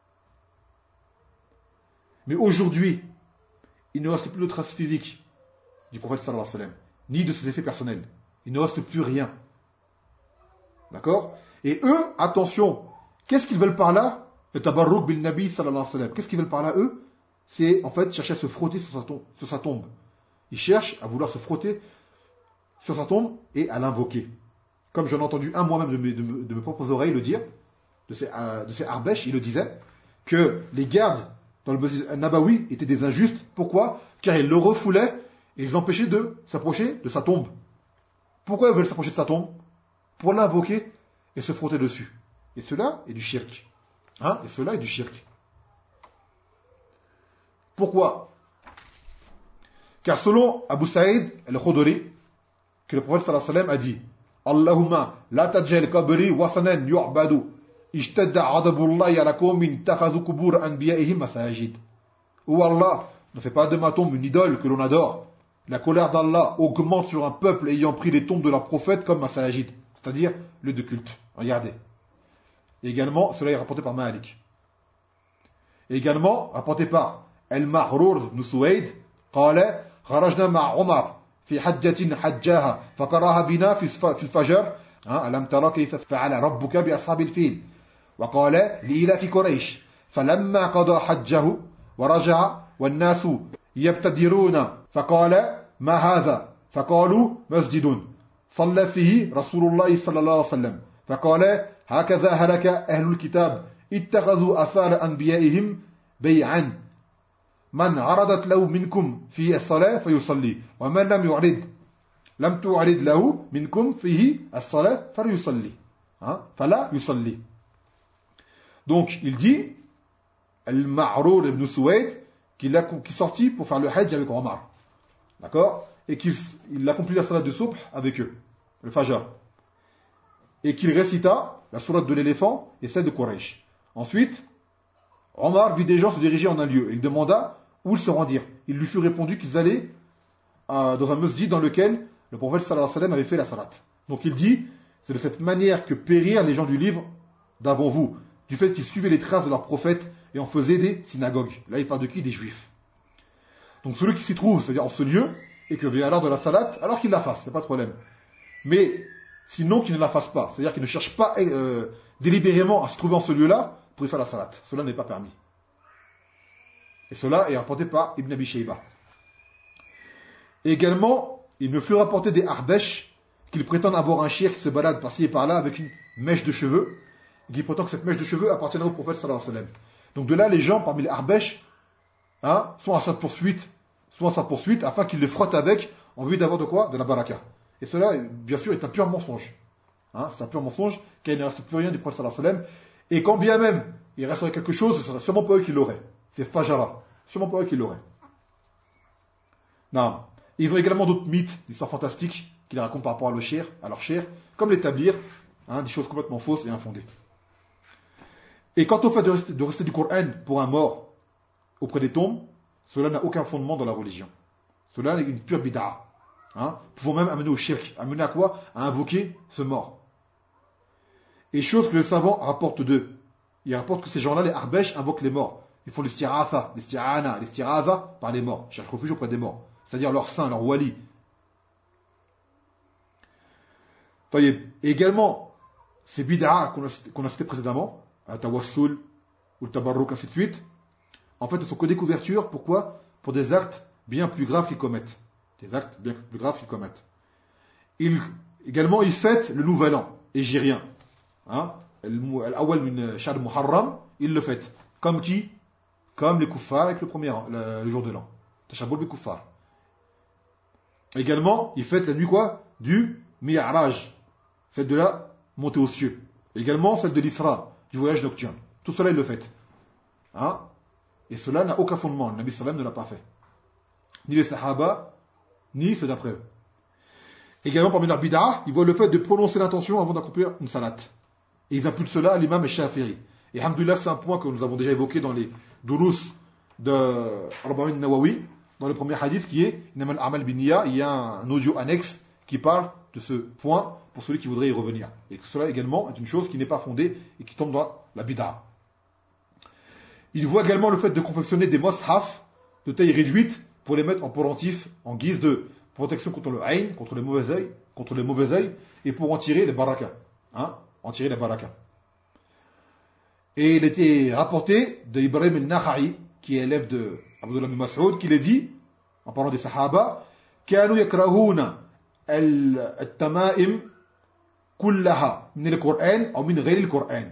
Mais aujourd'hui, il ne reste plus de traces physiques du prophète sallallahu alayhi wa sallam, ni de ses effets personnels. Il ne reste plus rien. D'accord? Et eux, attention, qu'est-ce qu'ils veulent par là? Le tabarruk bil nabi sallallahu alayhi wa sallam. Qu'est-ce qu'ils veulent par là, eux? C'est en fait chercher à se frotter sur sa tombe. Ils cherchent à vouloir se frotter sur sa tombe et à l'invoquer. Comme j'en ai entendu un moi-même de mes propres oreilles le dire, de ces Arbèches, il le disait, que les gardes dans le Masjid Nabawi étaient des injustes. Pourquoi? Car ils le refoulaient et ils empêchaient de s'approcher de sa tombe. Pourquoi ils veulent s'approcher de sa tombe? Pour l'invoquer et se frotter dessus. Et cela est du shirk. Hein? Et cela est du shirk. Pourquoi? Car selon Abu Saïd al-Khudri, que le prophète sallallahu alayhi wa sallam a dit Allahumma la tajal qabri wasanan yu'badu ishtadda adabullahi ala qawmin takhazu qubur anbiya'ihim masajid. Ou Allah, ne fais pas de ma tombe une idole que l'on adore. La colère d'Allah augmente sur un peuple ayant pris les tombes de leurs prophètes comme masajid, c'est-à-dire lieu de culte. Regardez. Et également, cela est rapporté par Malik. Et également, rapporté par Al-Ma'rur ibn Suwayd, قال خرجنا مع عمر في حجة حجاها فقراها بنا في الفجر ألم ترى كيف فعل ربك بأصحاب الفيل وقال لإلاف قريش فلما قضى حجه ورجع والناس يبتدرون فقال ما هذا فقالوا مسجد صلى فيه رسول الله صلى الله عليه وسلم فقال هكذا هلك أهل الكتاب اتخذوا آثار أنبيائهم بيعا من عرضت له منكم فيه الصلاة فيصلي ومن لم تعرض له منكم فيه الصلاة فليصلي فلا يصلي. Donc il dit Al-Ma'rur ibn Suwayd qu'il sortit pour faire le hajj avec Omar, d'accord, et qu'il accomplit la salat de subh avec eux, le fajr, et qu'il récita la sourate de l'éléphant et celle de Quraysh. Ensuite Omar vit des gens se diriger en un lieu. Il demanda où ils se rendirent. Il lui fut répondu qu'ils allaient dans un masjid dans lequel le prophète sallallahu alayhi wa sallam avait fait la salat. Donc il dit, c'est de cette manière que périrent les gens du livre d'avant vous, du fait qu'ils suivaient les traces de leur prophète et en faisaient des synagogues. Là il parle de qui? Des juifs. Donc celui qui s'y trouve, c'est-à-dire en ce lieu, et que vient à l'heure de la salat, alors qu'il la fasse, c'est pas de problème. Mais sinon qu'il ne la fasse pas, c'est-à-dire qu'il ne cherche pas délibérément à se trouver en ce lieu-là pour y faire la salat. Cela n'est pas permis. Et cela est rapporté par Ibn Abi Shayba. Et également, il me fut rapporté des Arbèches qu'ils prétendent avoir un shir qui se balade par-ci et par-là avec une mèche de cheveux, et qui prétend que cette mèche de cheveux appartiendrait au prophète sallallahu alayhi wa sallam. Donc de là, les gens parmi les Arbèches sont à sa poursuite afin qu'ils les frottent avec en vue d'avoir de quoi? De la baraka. Et cela, bien sûr, est un pur mensonge. C'est un pur mensonge, car il ne reste plus rien du prophète sallallahu alayhi wa sallam. Et quand bien même il resterait quelque chose, ce serait sûrement pas eux qui l'auraient. C'est Fajara. Sûrement pas eux qui l'auraient. Non. Ils ont également d'autres mythes, d'histoires fantastiques qu'ils racontent par rapport à leur shir, comme l'établir, des choses complètement fausses et infondées. Et quant au fait de rester du Coran pour un mort auprès des tombes, cela n'a aucun fondement dans la religion. Cela est une pure bid'a. Pouvant même amener au shirk. Amener à quoi? À invoquer ce mort. Et chose que les savants rapportent d'eux. Ils rapportent que ces gens-là, les Arbèches, invoquent les morts. Ils font l'isti'atha, l'isti'ana, l'isti'adha par les morts. Ils cherchent refuge auprès des morts. C'est-à-dire leurs saints, leurs wali. Et également, ces bid'a qu'on a cité précédemment, tawassul, ou le tabarruk, ainsi de suite, en fait, ne sont que des couvertures. Pourquoi? Pour des actes bien plus graves qu'ils commettent. Des actes bien plus graves qu'ils commettent. Également, ils fêtent le nouvel an égyrien. Al-awwal min shahr Muharram, ils le fêtent. Comme qui? Comme les kuffars avec le jour de l'an. Tashabbul bi kuffar. Également, ils fêtent la nuit quoi? Du Mi'raj, celle de la montée aux cieux. Également, celle de l'Isra, du voyage nocturne. Tout cela, ils le fêtent. Et cela n'a aucun fondement. Le Nabi sallam ne l'a pas fait. ni les Sahaba, ni ceux d'après eux. Également, parmi leurs bid'ah, ils voient le fait de prononcer l'intention avant d'accomplir une salat. Et ils imputent cela à l'imam Shafi'i. Et alhamdoulilah, c'est un point que nous avons déjà évoqué dans les durus de Arba'in Nawawi, dans le premier hadith qui est Innamal A'mal Binniya. Il y a un audio annexe qui parle de ce point pour celui qui voudrait y revenir. Et que cela également est une chose qui n'est pas fondée et qui tombe dans la bid'ah. Ils voient également le fait de confectionner des mushaf de taille réduite pour les mettre en pendentif en guise de protection contre le ayn, contre les mauvais œils, et pour en tirer les barakas. En tirer les barakas. Et il était rapporté d'Ibrahim al-Nakha'i, qui est élève de Abdullah bin Mas'ud, qui l'a dit, en parlant des Sahaba, كانوا يكرهون التمائم كلها من القرآن أو من غير القرآن.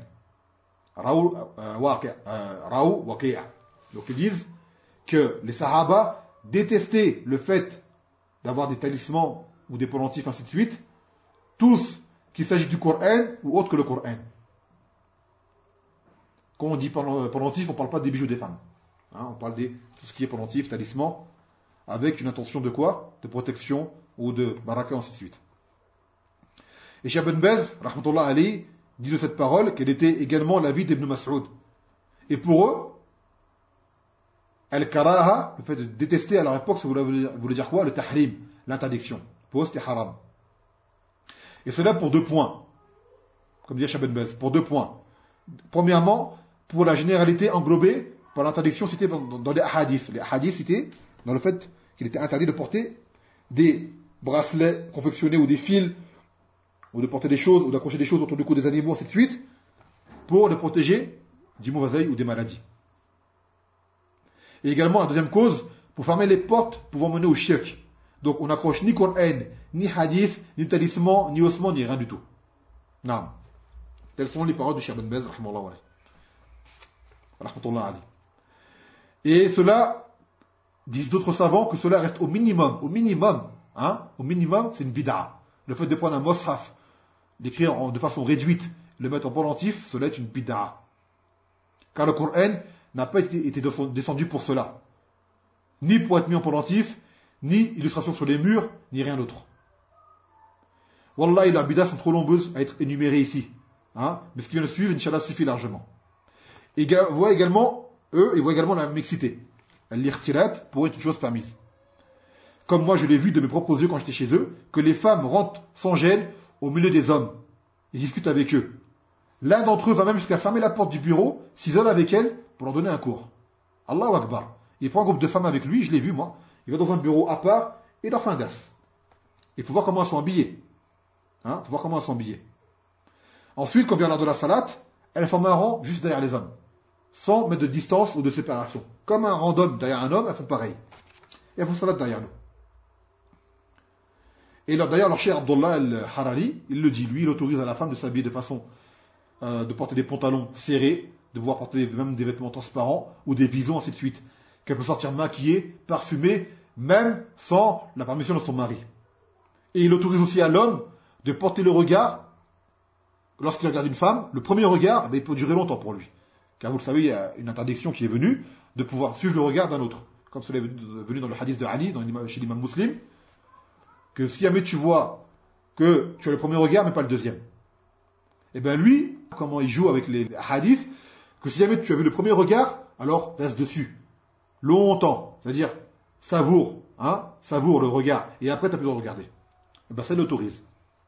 Raou Waqi'. Donc ils disent que les Sahaba détestaient le fait d'avoir des talismans ou des pendentifs, ainsi de suite, tous, qu'il s'agisse du Coran ou autre que le Coran. Quand on dit pendentif, on ne parle pas des bijoux des femmes. On parle de tout ce qui est pendentif, talisman, avec une intention de quoi? De protection ou de baraka, ainsi de suite. Et Cheikh Ben Baz, rahmatullah alayhi, dit de cette parole qu'elle était également l'avis d'Ibn Mas'ud. Et pour eux, al-karaha, le fait de détester à leur époque, ça voulait dire quoi? Le tahrim, l'interdiction. Pour eux, c'était haram. Et cela pour 2 points. Comme dit Cheikh Ben Baz, pour 2 points. Premièrement, pour la généralité englobée par l'interdiction citée dans les hadiths. Les hadiths cités dans le fait qu'il était interdit de porter des bracelets confectionnés ou des fils, ou de porter des choses, ou d'accrocher des choses autour du cou des animaux, ainsi de suite, pour les protéger du mauvais œil ou des maladies. Et également, la deuxième cause, pour fermer les portes pouvant mener au shirk. Donc, on n'accroche ni Coran, ni hadith, ni talisman, ni osman, ni rien du tout. Non. Telles sont les paroles de Cheikh Ben Baz, rahmatullah alayhi. Et cela, disent d'autres savants, que cela reste au minimum. Au minimum, c'est une bid'a. Le fait de prendre un mushaf, d'écrire de façon réduite, le mettre en pendentif, cela est une bid'a. Car le Coran n'a pas été descendu pour cela. Ni pour être mis en pendentif, ni illustration sur les murs, ni rien d'autre. Wallah, les bid'a sont trop nombreuses à être énumérées ici. Mais ce qui vient de suivre, Inch'Allah, suffit largement. Et ils voient également la mixité. L'irtirat pour être une chose permise. Comme moi, je l'ai vu de mes propres yeux quand j'étais chez eux, que les femmes rentrent sans gêne au milieu des hommes. Ils discutent avec eux. L'un d'entre eux va même jusqu'à fermer la porte du bureau, s'isole avec elles pour leur donner un cours. Allahu Akbar. Il prend un groupe de femmes avec lui, je l'ai vu moi. Il va dans un bureau à part et leur fait un ders. Il faut voir comment elles sont habillées. Ensuite, quand vient l'heure de la salat, elles forment un rang juste derrière les hommes. Sans mettre de distance ou de séparation. Comme un rang d'hommes derrière un homme, elles font pareil. Et elles font salat derrière nous. Et d'ailleurs, leur cheikh Abdullah al-Harari, il le dit, lui, il autorise à la femme de s'habiller de façon, de porter des pantalons serrés, de pouvoir porter même des vêtements transparents, ou des visons, ainsi de suite. Qu'elle peut sortir maquillée, parfumée, même sans la permission de son mari. Et il autorise aussi à l'homme de porter le regard, lorsqu'il regarde une femme, le premier regard, il peut durer longtemps pour lui. Car vous le savez, il y a une interdiction qui est venue de pouvoir suivre le regard d'un autre. Comme cela est venu dans le hadith de Ali, chez l'imam Muslim, que si jamais tu vois que tu as le premier regard, mais pas le deuxième. Et bien lui, comment il joue avec les hadiths, que si jamais tu as vu le premier regard, alors reste dessus. Longtemps. C'est-à-dire, savoure le regard. Et après, tu n'as plus le droit de regarder. Et bien ça, il l'autorise.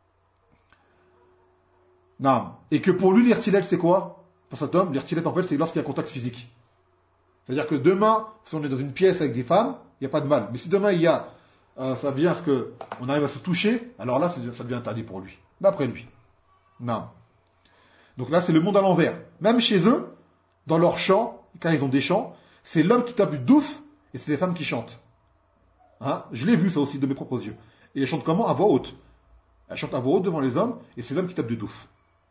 Non. Et que pour lui, l'irtilet, c'est quoi? Pour cet homme, l'irtilet, en fait, c'est lorsqu'il y a contact physique. C'est-à-dire que demain, si on est dans une pièce avec des femmes, il n'y a pas de mal. Mais si demain, il y a, ça vient à ce qu'on arrive à se toucher, alors là, ça devient interdit pour lui. D'après lui. Non. Donc là, c'est le monde à l'envers. Même chez eux, dans leurs chants, quand ils ont des chants, c'est l'homme qui tape du douf et c'est les femmes qui chantent. Je l'ai vu ça aussi de mes propres yeux. Et elles chantent comment? À voix haute. Elles chantent à voix haute devant les hommes et c'est l'homme qui tape du douf.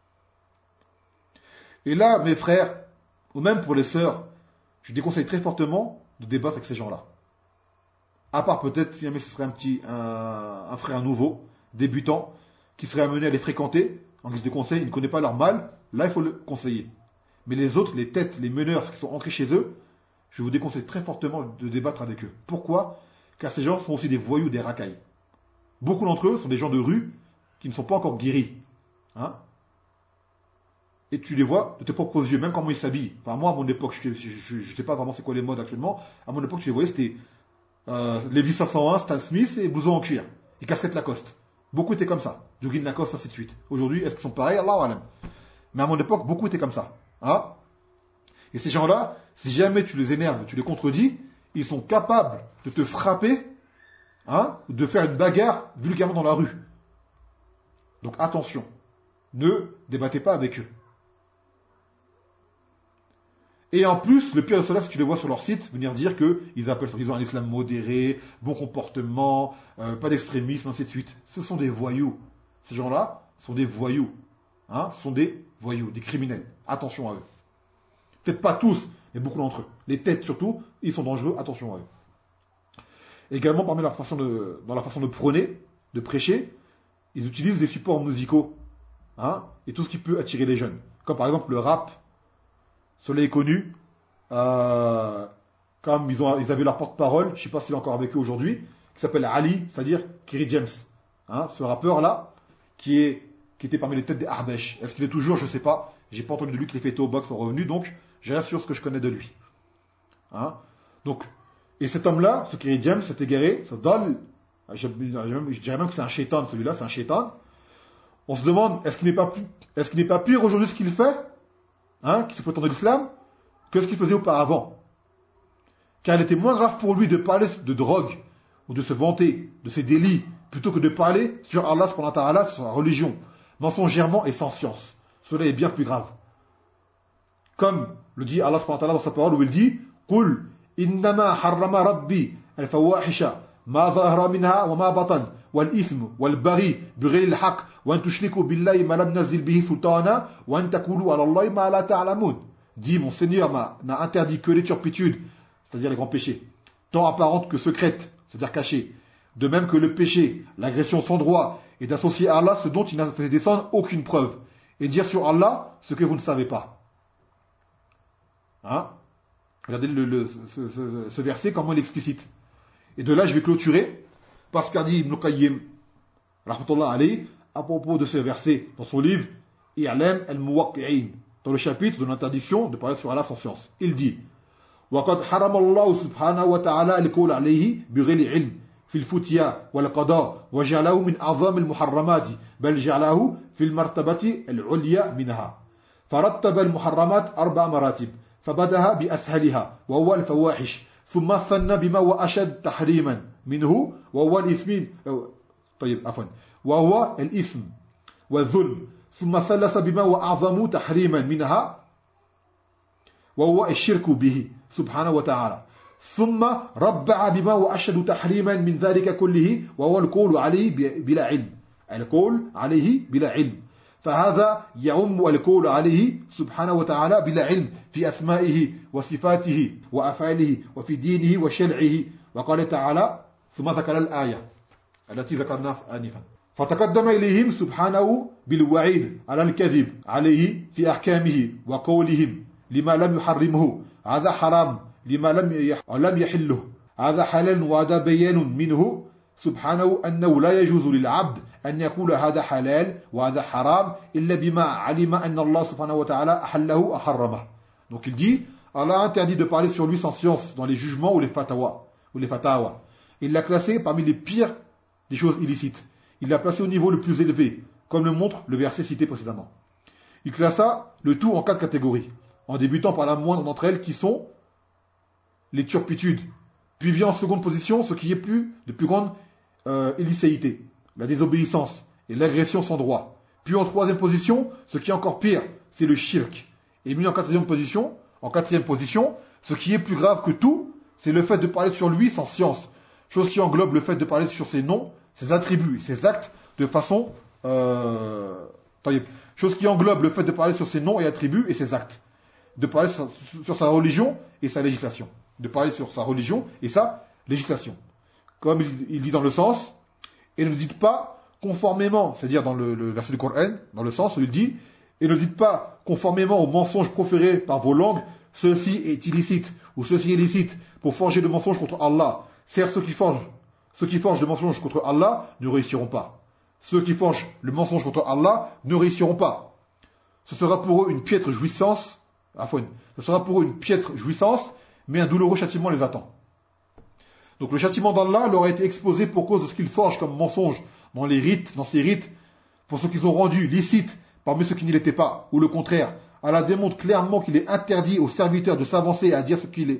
Et là, mes frères, ou même pour les sœurs, je déconseille très fortement de débattre avec ces gens-là. À part peut-être si jamais ce serait un frère nouveau, débutant, qui serait amené à les fréquenter, en guise de conseil, il ne connaît pas leur mal, là il faut le conseiller. Mais les autres, les têtes, les meneurs, ceux qui sont entrés chez eux, je vous déconseille très fortement de débattre avec eux. Pourquoi? car ces gens sont aussi des voyous, des racailles. Beaucoup d'entre eux sont des gens de rue qui ne sont pas encore guéris. Hein? Et tu les vois de tes propres yeux, même comment ils s'habillent. Enfin, moi, à mon époque, je ne sais pas vraiment c'est quoi les modes actuellement. À mon époque, tu les voyais, c'était Levi's 501, Stan Smith et blouson en cuir. Et casquette Lacoste. Beaucoup étaient comme ça. Jogging Lacoste, ainsi de suite. Aujourd'hui, est-ce qu'ils sont pareils? Allahu alam. Mais à mon époque, beaucoup étaient comme ça. Hein? Et ces gens-là, si jamais tu les énerves, tu les contredis, ils sont capables de te frapper, hein, de faire une bagarre vulgairement dans la rue. Donc attention, ne débattez pas avec eux. Et en plus, le pire de cela, si tu les vois sur leur site, venir dire qu'ils ont un islam modéré, bon comportement, pas d'extrémisme, ainsi de suite. Ce sont des voyous. Ces gens-là sont des voyous. Hein, ce sont des voyous, des criminels. Attention à eux. Peut-être pas tous, mais beaucoup d'entre eux. Les têtes surtout, ils sont dangereux, attention à eux. Également, dans la façon de prôner, de prêcher, ils utilisent des supports musicaux, hein, et tout ce qui peut attirer les jeunes. Comme par exemple le rap. Cela est connu, comme ils avaient leur porte-parole, je ne sais pas s'il est encore avec eux aujourd'hui, qui s'appelle Ali, c'est-à-dire Kerry James. Hein, ce rappeur-là, qui était parmi les têtes des Arbesh. Est-ce qu'il est toujours? Je ne sais pas. J'ai pas entendu de lui que les fêtes au box sont revenus, donc j'ai rien sur ce que je connais de lui. Hein, donc, et cet homme-là, ce Kerry James, s'est égaré, ça donne, je dirais même que c'est un shaitan, celui-là, c'est un shaitan. On se demande, est-ce qu'il n'est pas pire aujourd'hui ce qu'il fait? Hein, qui se prétend de l'islam, que ce qu'il faisait auparavant. Car il était moins grave pour lui de parler de drogue, ou de se vanter de ses délits, plutôt que de parler sur Allah, sur sa religion, mensongèrement et sans science. Cela est bien plus grave. Comme le dit Allah dans sa parole, où il dit قُلْ إِنَّمَا حَرَّمَ رَبِّي الْفَوَاحِشَ مَا ظَهَرَ مِنْهَا وَمَا بَطَنَ والإثم والبغي بغير الحق وأن تشركوا بالله ما لم نزل به سلطانا وأن تقولوا على الله ما لا تعلمون. Dit, mon Seigneur n'a interdit que les turpitudes, c'est-à-dire les grands péchés, tant apparentes que secrètes, c'est-à-dire cachées, de même que le péché, l'agression sans droit, et d'associer à Allah ce dont il n'a fait descendre aucune preuve, et dire sur Allah ce que vous ne savez pas. Hein? Regardez ce verset, comment il explicite. Et de là, je vais clôturer. Parce qu'a dit Ibn Qayyim, rahmatullah alayhi, à propos de ce verset dans son livre, I'lam al-Muwaqqi'in, dans le chapitre de l'interdiction de parler sur Allah sans science. Il dit, وَقَدْ حَرَمَ اللَّهُ سُبْحَانَهُ وَتَعَالَى الْقَوْلَ عَلَيْهِ بِغَيْرِ عِلْمٍ في الفتيا والقضاء وجعله من أعظم المحرمات بل جعله في المرتبة العليا منها فرتب المحرمات 4 مراتب فبدأ بأسهلها وهو الفواحش ثم ثنى بما هو أشد تحريما منه وهو الإثم وهو الإثم والظلم ثم ثلث بما هو أعظم تحريما منها وهو الشرك به سبحانه وتعالى ثم ربع بما هو أشد تحريما من ذلك كله وهو القول عليه بلا علم القول عليه بلا علم فهذا يعم القول عليه سبحانه وتعالى بلا علم في أسمائه وصفاته وأفعاله وفي دينه وشرعه وقال تعالى ثم ذكر الآية التي ذكرناها آنفا فتقدم إليهم سبحانه بالوعيد على الكذب عليه في أحكامه وقولهم لما لم يحرمه هذا حرام لما لم يحله هذا حلال وهذا بيان منه سبحانه أنه لا يجوز للعبد أن يقول هذا حلال وهذا حرام إلا بما علم أن الله سبحانه وتعالى أحله أحرمه. Donc il dit, Allah a interdit de parler sur lui sans science dans les jugements ou les fatawa. Il l'a classé parmi les pires des choses illicites. Il l'a placé au niveau le plus élevé, comme le montre le verset cité précédemment. Il classa le tout en 4 catégories, en débutant par la moindre d'entre elles qui sont les turpitudes, puis vient en seconde position ce qui est de plus grande illicéité, la désobéissance et l'agression sans droit. Puis en troisième position, ce qui est encore pire, c'est le shirk. Et mis en quatrième position, ce qui est plus grave que tout, c'est le fait de parler sur lui sans science, chose qui englobe le fait de parler sur ses noms, ses attributs et ses actes de façon... chose qui englobe le fait de parler sur ses noms et attributs et ses actes, de parler sur sa religion et sa législation. Comme il dit dans le sens, et ne dites pas conformément, c'est-à-dire dans le verset du Coran, dans le sens où il dit, et ne dites pas conformément aux mensonges proférés par vos langues, ceci est illicite, ou ceci est licite, pour forger le mensonge contre Allah. Certes, ceux qui forgent le mensonge contre Allah ne réussiront pas. Ceux qui forgent le mensonge contre Allah ne réussiront pas. Ce sera pour eux une piètre jouissance, mais un douloureux châtiment les attend. Donc le châtiment d'Allah leur a été exposé pour cause de ce qu'ils forgent comme mensonge dans ces rites, pour ce qu'ils ont rendu licite parmi ceux qui n'y l'étaient pas, ou le contraire. Allah démontre clairement qu'il est interdit aux serviteurs de s'avancer à dire qu'il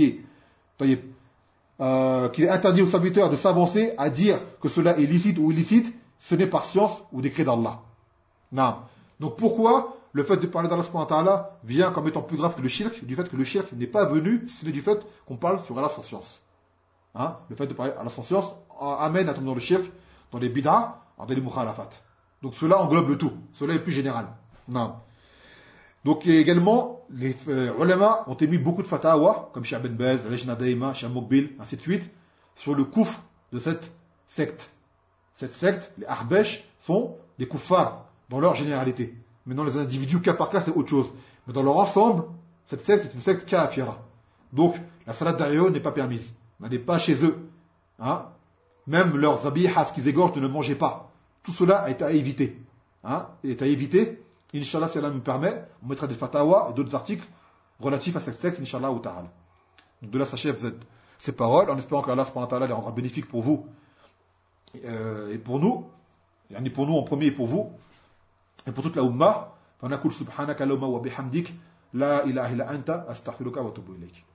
est interdit aux serviteurs de s'avancer à dire que cela est licite ou illicite, ce n'est par science ou décret d'Allah. Non. Donc pourquoi le fait de parler d'Allah subhanahu wa ta'ala vient comme étant plus grave que le shirk, du fait que le shirk n'est pas venu, ce n'est du fait qu'on parle sur Allah sans science. Hein? Le fait de parler Allah sans science amène à tomber dans le shirk, dans les bid'ah, dans les mukhalafat. Donc cela englobe le tout. Cela est plus général. Non. Donc également, les ulama ont émis beaucoup de fatawa, comme Cheikh Ben Baz, Lajna Daima, Cheikh Mokbil, ainsi de suite, sur le kufr de cette secte. Cette secte, les Ahbesh, sont des kuffars dans leur généralité. Maintenant, les individus, cas par cas, c'est autre chose. Mais dans leur ensemble, cette secte est une secte kafira. Donc, la salade d'ario n'est pas permise. N'allez pas chez eux. Hein? Même leurs zabihas qu'ils égorgent, ne mangez pas. Tout cela est à éviter. Hein? Est à éviter. Inch'Allah, si Allah nous permet, on mettra des fatawas et d'autres articles relatifs à cette secte, Inch'Allah ou ta'ala. Donc de là s'achèvent ces paroles, en espérant qu'Allah subhanahu wa ta'ala les rendra bénéfiques pour vous et pour nous. Yani pour nous en premier et pour vous. Et pour toute la ummah. فنقول سبحانك اللهم وبحمدك لا إله إلا أنت أستغفرك وأتوب إليك.